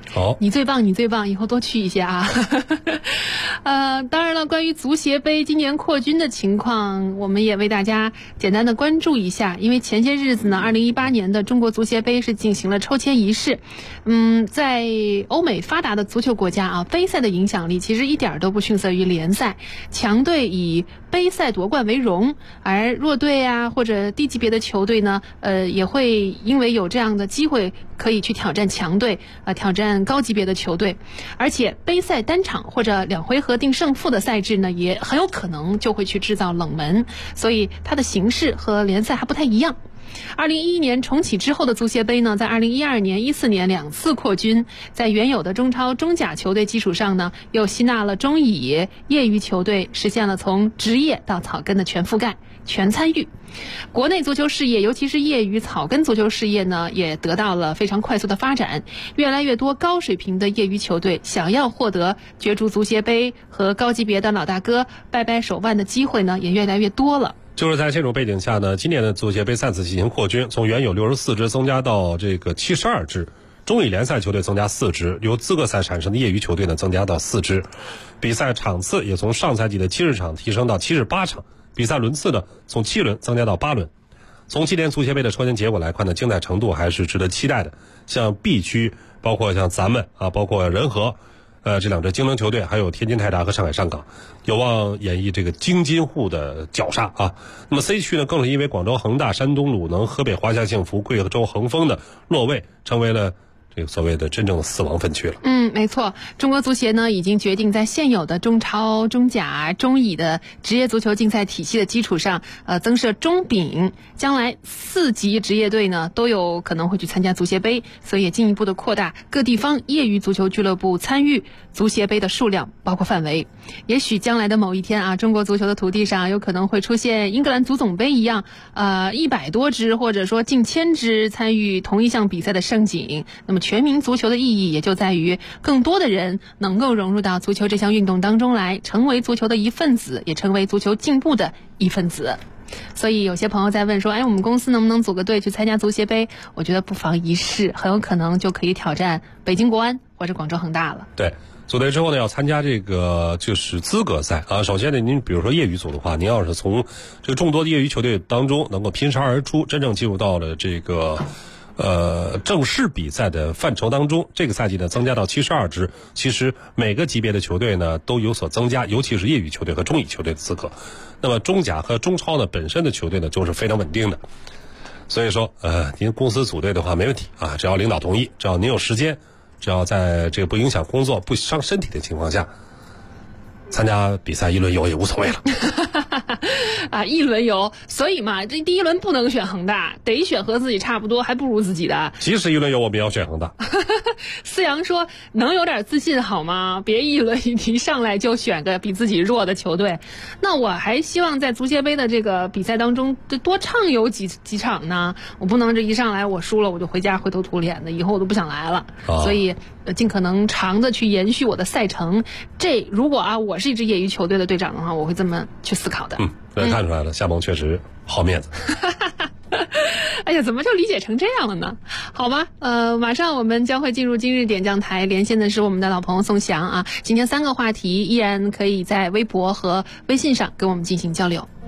好， 你最棒，你最棒，以后多去一些啊。当然了，关于足协杯今年扩军的情况，我们也为大家简单的关注一下。因为前些日子呢，2018年的中国足协杯是进行了抽签仪式。在欧美发达的足球国家啊，杯赛的影响力其实一点都不逊色于联赛。强队以杯赛夺冠为荣，而弱队啊或者低级别的球队呢，也会因为有这样的机会可以去挑战强队，挑战高级别的球队。而且杯赛单场或者2回合定胜负的赛制呢，也很有可能就会去制造冷门，所以它的形式和联赛还不太一样。2011年重启之后的足协杯呢，在2012年、14年2次扩军，在原有的中超、中甲球队基础上呢，又吸纳了中乙业余球队，实现了从职业到草根的全覆盖、全参与。国内足球事业，尤其是业余草根足球事业呢，也得到了非常快速的发展。越来越多高水平的业余球队想要获得角逐足协杯和高级别的老大哥掰掰手腕的机会呢，也越来越多了。 就是在这种背景下呢，今年的足协杯3次进行扩军，从原有64支增加到这个72支，中乙联赛球队增加4支，由资格赛产生的业余球队呢增加到4支，比赛场次也从上赛季的70场提升到78场，比赛轮次呢从7轮增加到8轮。从今年足协杯的抽签结果来看呢，精彩程度还是值得期待的。像 B 区，包括像咱们啊，包括人和这2支精能球队，还有天津泰达和上海上港，有望演绎这个京津沪的绞杀啊。那么 C 区呢，更是因为广州恒大、山东鲁能、河北华夏幸福、贵州恒丰的落位，成为了这个所谓的真正的死亡分区了。 没错，中国足协呢已经决定在现有的中超、中甲、中乙的职业足球竞赛体系的基础上，增设中丙，将来4级职业队呢都有可能会去参加足协杯，所以也进一步的扩大各地方业余足球俱乐部参与足协杯的数量，包括范围。也许将来的某一天啊，中国足球的土地上有可能会出现英格兰足总杯一样，100多支或者说近1000支参与同一项比赛的盛景。那么全民足球的意义也就在于更多的人能够融入到足球这项运动当中来，成为足球的一份子，也成为足球进步的一份子。所以有些朋友在问说，我们公司能不能组个队去参加足协杯？我觉得不妨一试，很有可能就可以挑战北京国安或者广州恒大了。 对，组队之后呢，要参加这个就是资格赛啊。首先呢，您比如说业余组的话，您要是从这个众多的业余球队当中能够拼杀而出，真正进入到了这个正式比赛的范畴当中，这个赛季呢增加到72支，其实每个级别的球队呢都有所增加，尤其是业余球队和中乙球队的资格。那么中甲和中超呢本身的球队呢就是非常稳定的，所以说您公司组队的话没问题啊，只要领导同意，只要您有时间，只要在这个不影响工作、不伤身体的情况下，参加比赛一轮游也无所谓了。 一轮游，所以嘛，这第一轮不能选恒大，得选和自己差不多还不如自己的。 即使一轮游我们也要选恒大。 思阳说能有点自信好吗？别一轮一上来就选个比自己弱的球队。那我还希望在足协杯的这个比赛当中多畅游几场呢，我不能这一上来我输了我就回家灰头土脸的，以后我都不想来了。所以尽可能长的去延续我的赛程。这如果我是一支业余球队的队长的话，我会这么去思考的。 看出来了，夏萌确实好面子。 哎呀，怎么就理解成这样了呢？好吧，马上我们将会进入今日点将台，连线的是我们的老朋友宋翔啊。今天3个话题依然可以在微博和微信上跟我们进行交流。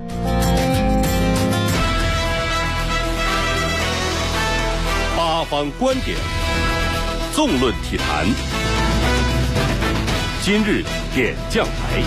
八方观点，纵论体坛，今日点将台。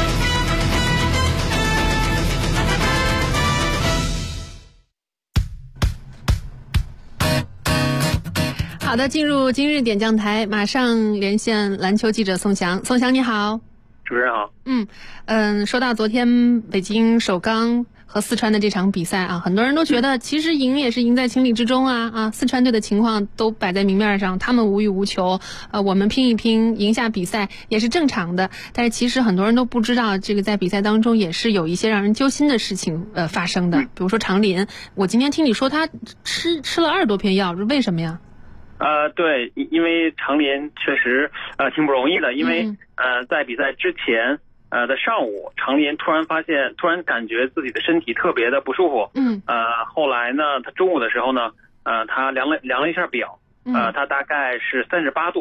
好的，进入今日点将台，马上连线篮球记者宋翔。宋翔你好。 主持人好。 说到昨天北京首钢和四川的这场比赛啊，很多人都觉得其实赢也是赢在情理之中啊，四川队的情况都摆在明面上，他们无欲无求，我们拼一拼赢下比赛也是正常的。但是其实很多人都不知道，这个在比赛当中也是有一些让人揪心的事情发生的。比如说常林，我今天听你说他吃了20多片药，是为什么呀？ 对，因为常林确实挺不容易的，因为在比赛之前的上午，常林突然感觉自己的身体特别的不舒服。后来呢，他中午的时候呢，他量了一下表，他大概是38度，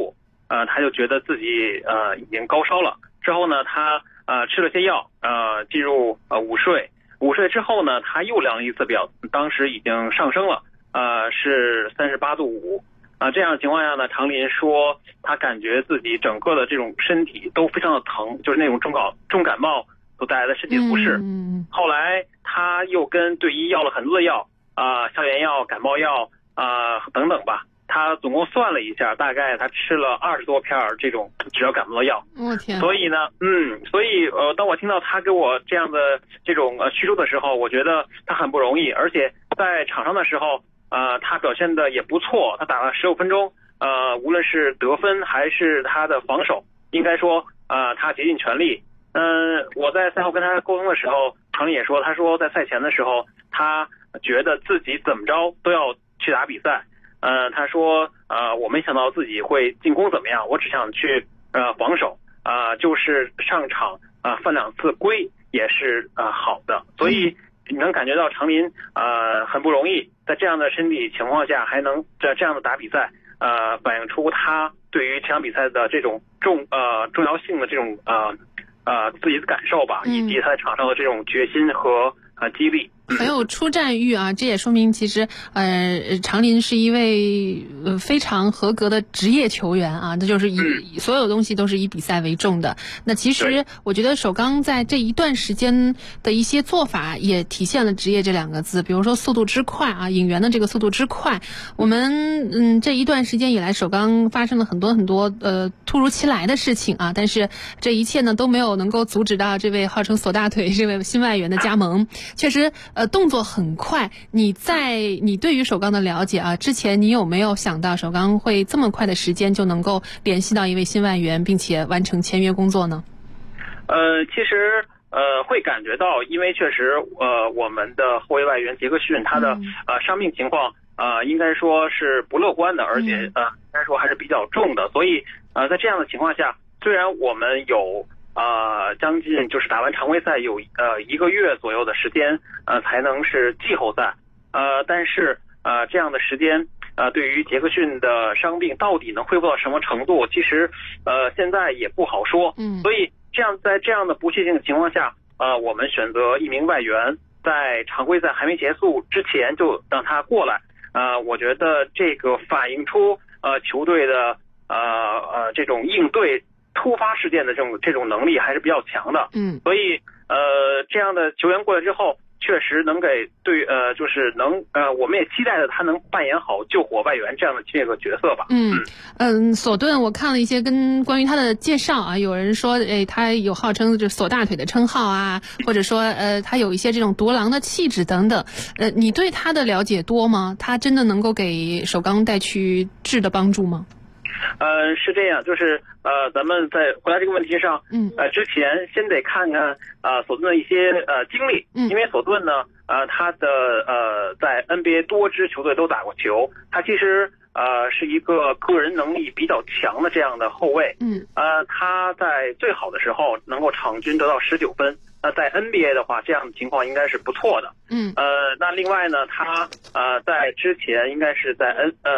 他就觉得自己已经高烧了。之后呢，他吃了些药，进入午睡。午睡之后呢，他又量了一次表，当时已经上升了，是38度5。这样的情况下呢，常林说他感觉自己整个的这种身体都非常的疼，就是那种重感冒所带来的身体不适。后来他又跟队医要了很多的药，消炎药、感冒药等等吧。他总共算了一下，大概他吃了20多片这种治疗感冒的药。 我天！ 所以呢，当我听到他给我这样的这种叙述的时候，我觉得他很不容易，而且在场上的时候，他表现的也不错，他打了15分钟，无论是得分还是他的防守，应该说他竭尽全力。我在赛后跟他沟通的时候，常林也说，他说在赛前的时候，他觉得自己怎么着都要去打比赛。他说我没想到自己会进攻怎么样，我只想去防守，就是上场犯2次规也是好的。所以你能感觉到常林很不容易，在这样的身体情况下还能这样的打比赛，反映出他对于这场比赛的这种重要性的这种自己的感受吧，以及他在场上的这种决心和激励。 很有出战欲啊，这也说明其实常林是一位非常合格的职业球员啊，这就是所有东西都是以比赛为重的。那其实我觉得首钢在这一段时间的一些做法也体现了职业这2个字，比如说速度之快啊，引援的这个速度之快。我们这一段时间以来，首钢发生了很多突如其来的事情啊，但是这一切呢都没有能够阻止到这位号称锁大腿这位新外援的加盟。确实动作很快。你对于首钢的了解啊，之前你有没有想到首钢会这么快的时间就能够联系到一位新外援，并且完成签约工作呢？ 其实会感觉到，因为确实我们的后卫外援杰克逊他的伤病情况应该说是不乐观的，而且应该说还是比较重的。所以在这样的情况下，虽然我们有将近就是打完常规赛有1个月左右的时间才能是季后赛，但是这样的时间对于杰克逊的伤病到底能恢复到什么程度，其实现在也不好说。所以在这样的不确定的情况下，我们选择一名外援，在常规赛还没结束之前就让他过来。我觉得这个反映出球队的这种应对突发事件的这种能力还是比较强的。所以这样的球员过来之后，确实能给就是能我们也期待着他能扮演好救火外援这样的这个角色吧。 索顿我看了一些关于他的介绍啊，有人说他有号称就锁大腿的称号啊，或者说他有一些这种独狼的气质等等。你对他的了解多吗？他真的能够给首钢带去质的帮助吗？ 是这样，就是咱们在回答这个问题上，之前先得看看索顿的一些经历，因为索顿呢，他的在 NBA 多支球队都打过球，他其实是一个个人能力比较强的这样的后卫，他在最好的时候能够场均得到19分。那在 NBA 的话，这样的情况应该是不错的。那另外呢，他在之前应该是在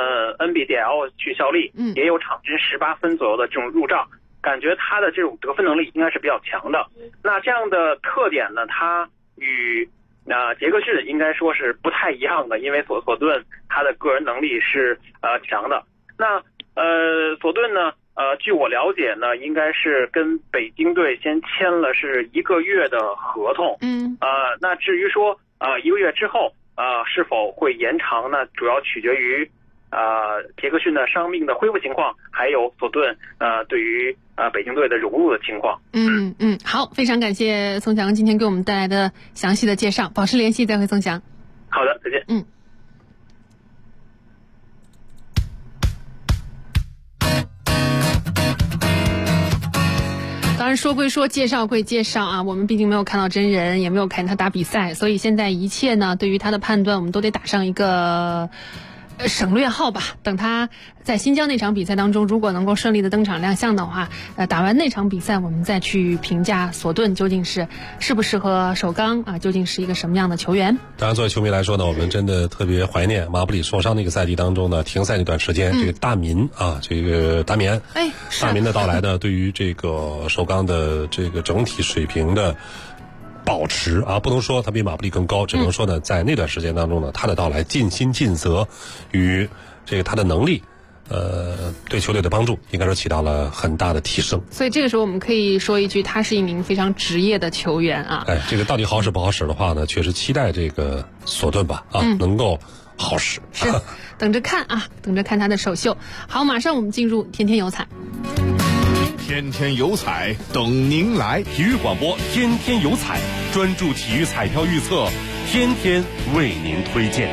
NBDL 去效力，也有场均18分左右的这种入账，感觉他的这种得分能力应该是比较强的。那这样的特点呢，他与杰克逊应该说是不太一样的，因为索顿他的个人能力是强的。那索顿呢？据我了解呢，应该是跟北京队先签了是1个月的合同。那至于说1个月之后是否会延长呢，主要取决于杰克逊的伤病的恢复情况，还有索顿对于北京队的融入的情况。 好，非常感谢宋翔今天给我们带来的详细的介绍，保持联系，再会宋翔。 好的，再见。 当然说归说，介绍归介绍啊，我们毕竟没有看到真人，也没有看他打比赛，所以现在一切呢，对于他的判断，我们都得打上一个省略号吧，等他在新疆那场比赛当中，如果能够顺利的登场亮相的话，打完那场比赛，我们再去评价索顿究竟适不适合首钢啊，究竟是一个什么样的球员。 当然，作为球迷来说呢，我们真的特别怀念马布里受伤那个赛季当中呢，停赛那段时间，这个大民啊，这个达棉，大民的到来呢，对于这个首钢的这个整体水平的保持啊，不能说他比马布里更高，只能说呢，在那段时间当中呢，他的到来尽心尽责与这个他的能力，对球队的帮助应该说起到了很大的提升。 所以这个时候我们可以说一句，他是一名非常职业的球员啊。 这个到底好使不好使的话呢，确实期待这个索顿吧能够好使。 是，等着看啊，等着看他的首秀。好，马上我们进入天天有彩。 天天有彩等您来， 体育广播天天有彩，专注体育彩票预测，天天为您推荐。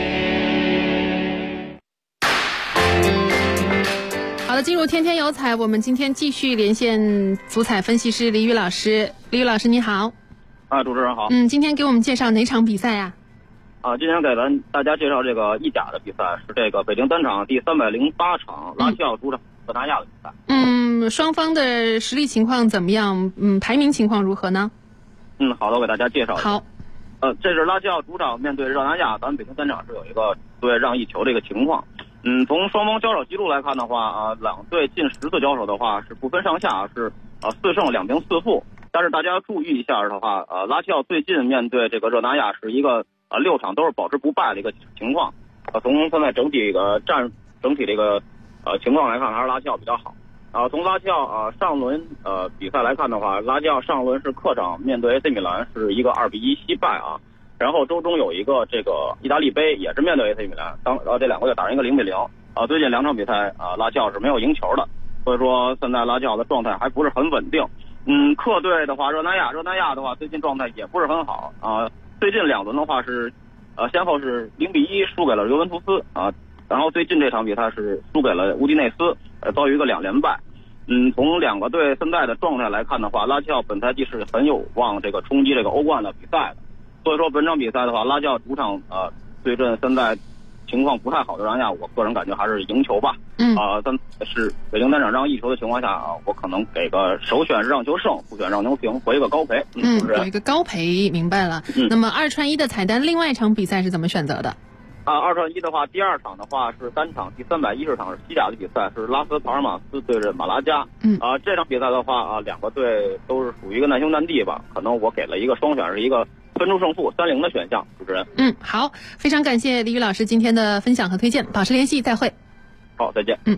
好的，进入天天有彩，我们今天继续连线足彩分析师李宇老师。李宇老师你好。 主持人好。 今天给我们介绍哪场比赛呀？ 今天给大家介绍这个意甲的比赛，是这个北京单场第308场拉齐奥主场热那亚的比赛。 双方的实力情况怎么样？排名情况如何呢？ 好的，我给大家介绍一下。 好。 这是拉齐奥主场面对热那亚，咱们北京单场是有一个对让一球这个情况。从双方交手记录来看的话，两队近10次交手的话是不分上下，是4胜2平4负。但是大家要注意一下的话，拉齐奥最近面对这个热那亚是一个6场都是保持不败的一个情况。从现在整体这个情况来看，还是拉齐奥比较好。从拉齐奥上轮比赛来看的话，拉齐奥上轮是客场面对 AC 米兰是一个2-1惜败啊。然后周中有一个这个意大利杯也是面对 AC 米兰，这两个队打成一个0-0。最近2场比赛拉齐奥是没有赢球的，所以说现在拉齐奥的状态还不是很稳定。客队的话，热那亚的话最近状态也不是很好最近2轮的话是先后是0-1输给了尤文图斯然后最近这场比赛是输给了乌迪内斯，遭遇一个2连败。从两个队现在的状态来看的话，拉齐奥本赛季是很有望这个冲击这个欧冠的比赛的。所以说本场比赛的话，拉齐奥主场对阵现在情况不太好的热那亚，我个人感觉还是赢球吧。但是北京单场让一球的情况下我可能给个首选让球胜，不选让球平，回一个高赔。 有一个高赔，明白了。那么2串1的彩单，另外一场比赛是怎么选择的 ？2串1的话，第2场的话是单场第310场是西甲的比赛，是拉斯帕尔马斯对阵马拉加。这场比赛的话两个队都是属于一个难兄难弟吧，可能我给了一个双选，是一个分出胜负3-0的选项。主持人， 好，非常感谢李宇老师今天的分享和推荐，保持联系，再会。 好，再见。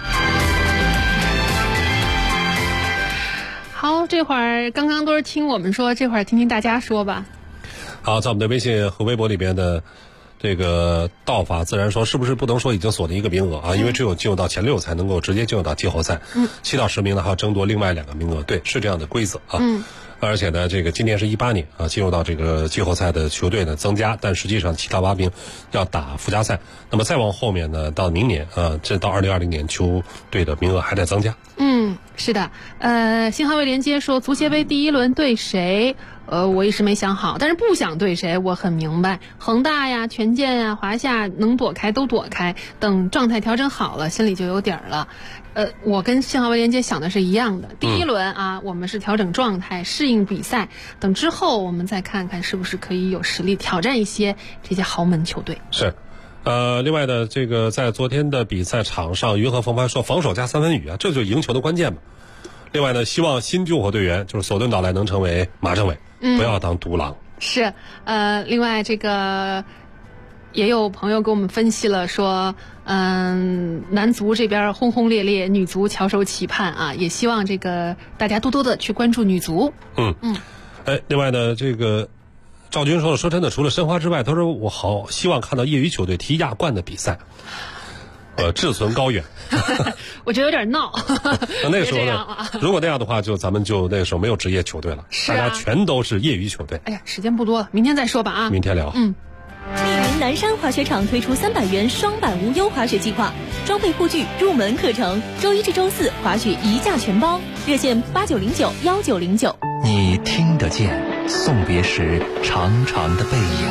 好，这会儿刚刚都是听我们说，这会儿听听大家说吧。 好，在我们的微信和微博里边的这个道法自然说，是不是不能说已经锁定一个名额因为只有进入到前6才能够直接进入到季后赛。7到10名呢还要争夺另外2个名额。对，是这样的规则而且呢，这个今年是18年进入到这个季后赛的球队呢增加，但实际上7到8名要打附加赛。那么再往后面呢，到明年这到2020年球队的名额还在增加。 是的。新华卫连接说足协杯第1轮对谁？我一时没想好，但是不想对谁我很明白，恒大呀、权健呀、华夏能躲开都躲开，等状态调整好了，心里就有底儿了。我跟新华卫连接想的是一样的。第1轮我们是调整状态，适应比赛，等之后我们再看看是不是可以有实力挑战一些这些豪门球队。 是。另外的这个在昨天的比赛场上，云和冯帆说防守加3分雨这就是赢球的关键嘛。另外呢，希望新救火队员就是索顿到来能成为马政委，不要当独狼。 是。另外这个也有朋友给我们分析了说，男足这边轰轰烈烈，女足翘首企盼也希望这个大家多多的去关注女足。 另外呢，这个赵军说真的，除了申花之外，他说我好希望看到业余球队踢亚冠的比赛。志存高远。 我觉得有点闹。 那个时候呢，如果那样的话，咱们就那个时候没有职业球队了，大家全都是业余球队。 哎呀，时间不多了，明天再说吧明天聊。 密云南山滑雪场推出300元双板无忧滑雪计划，装备护具、入门课程，周1至周4滑雪1价全包，热线89091909。 你听得见送别时长长的背影。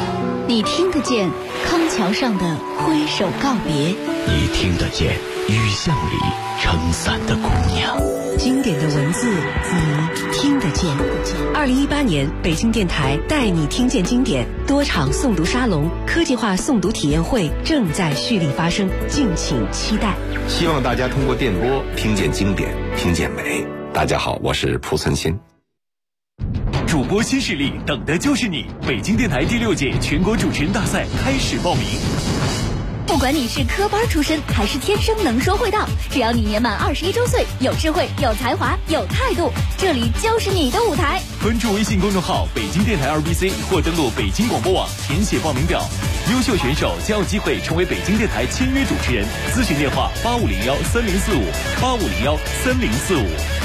你听得见康桥上的挥手告别， 你听得见雨巷里撑伞的姑娘。 经典的文字，你听得见。2018年，北京电台带你听见经典多场诵读沙龙、科技化诵读体验会正在蓄力发生，敬请期待。 希望大家通过电波听见经典，听见美。大家好，我是蒲存昕。 主播新势力，等的就是你！北京电台第6届全国主持人大赛开始报名。 不管你是科班出身还是天生能说会道，只要你年满21周岁，有智慧、有才华、有态度，这里就是你的舞台。 关注微信公众号北京电台2BC 或登录北京广播网填写报名表，优秀选手将有机会成为北京电台签约主持人。咨询电话：85013045，85013045。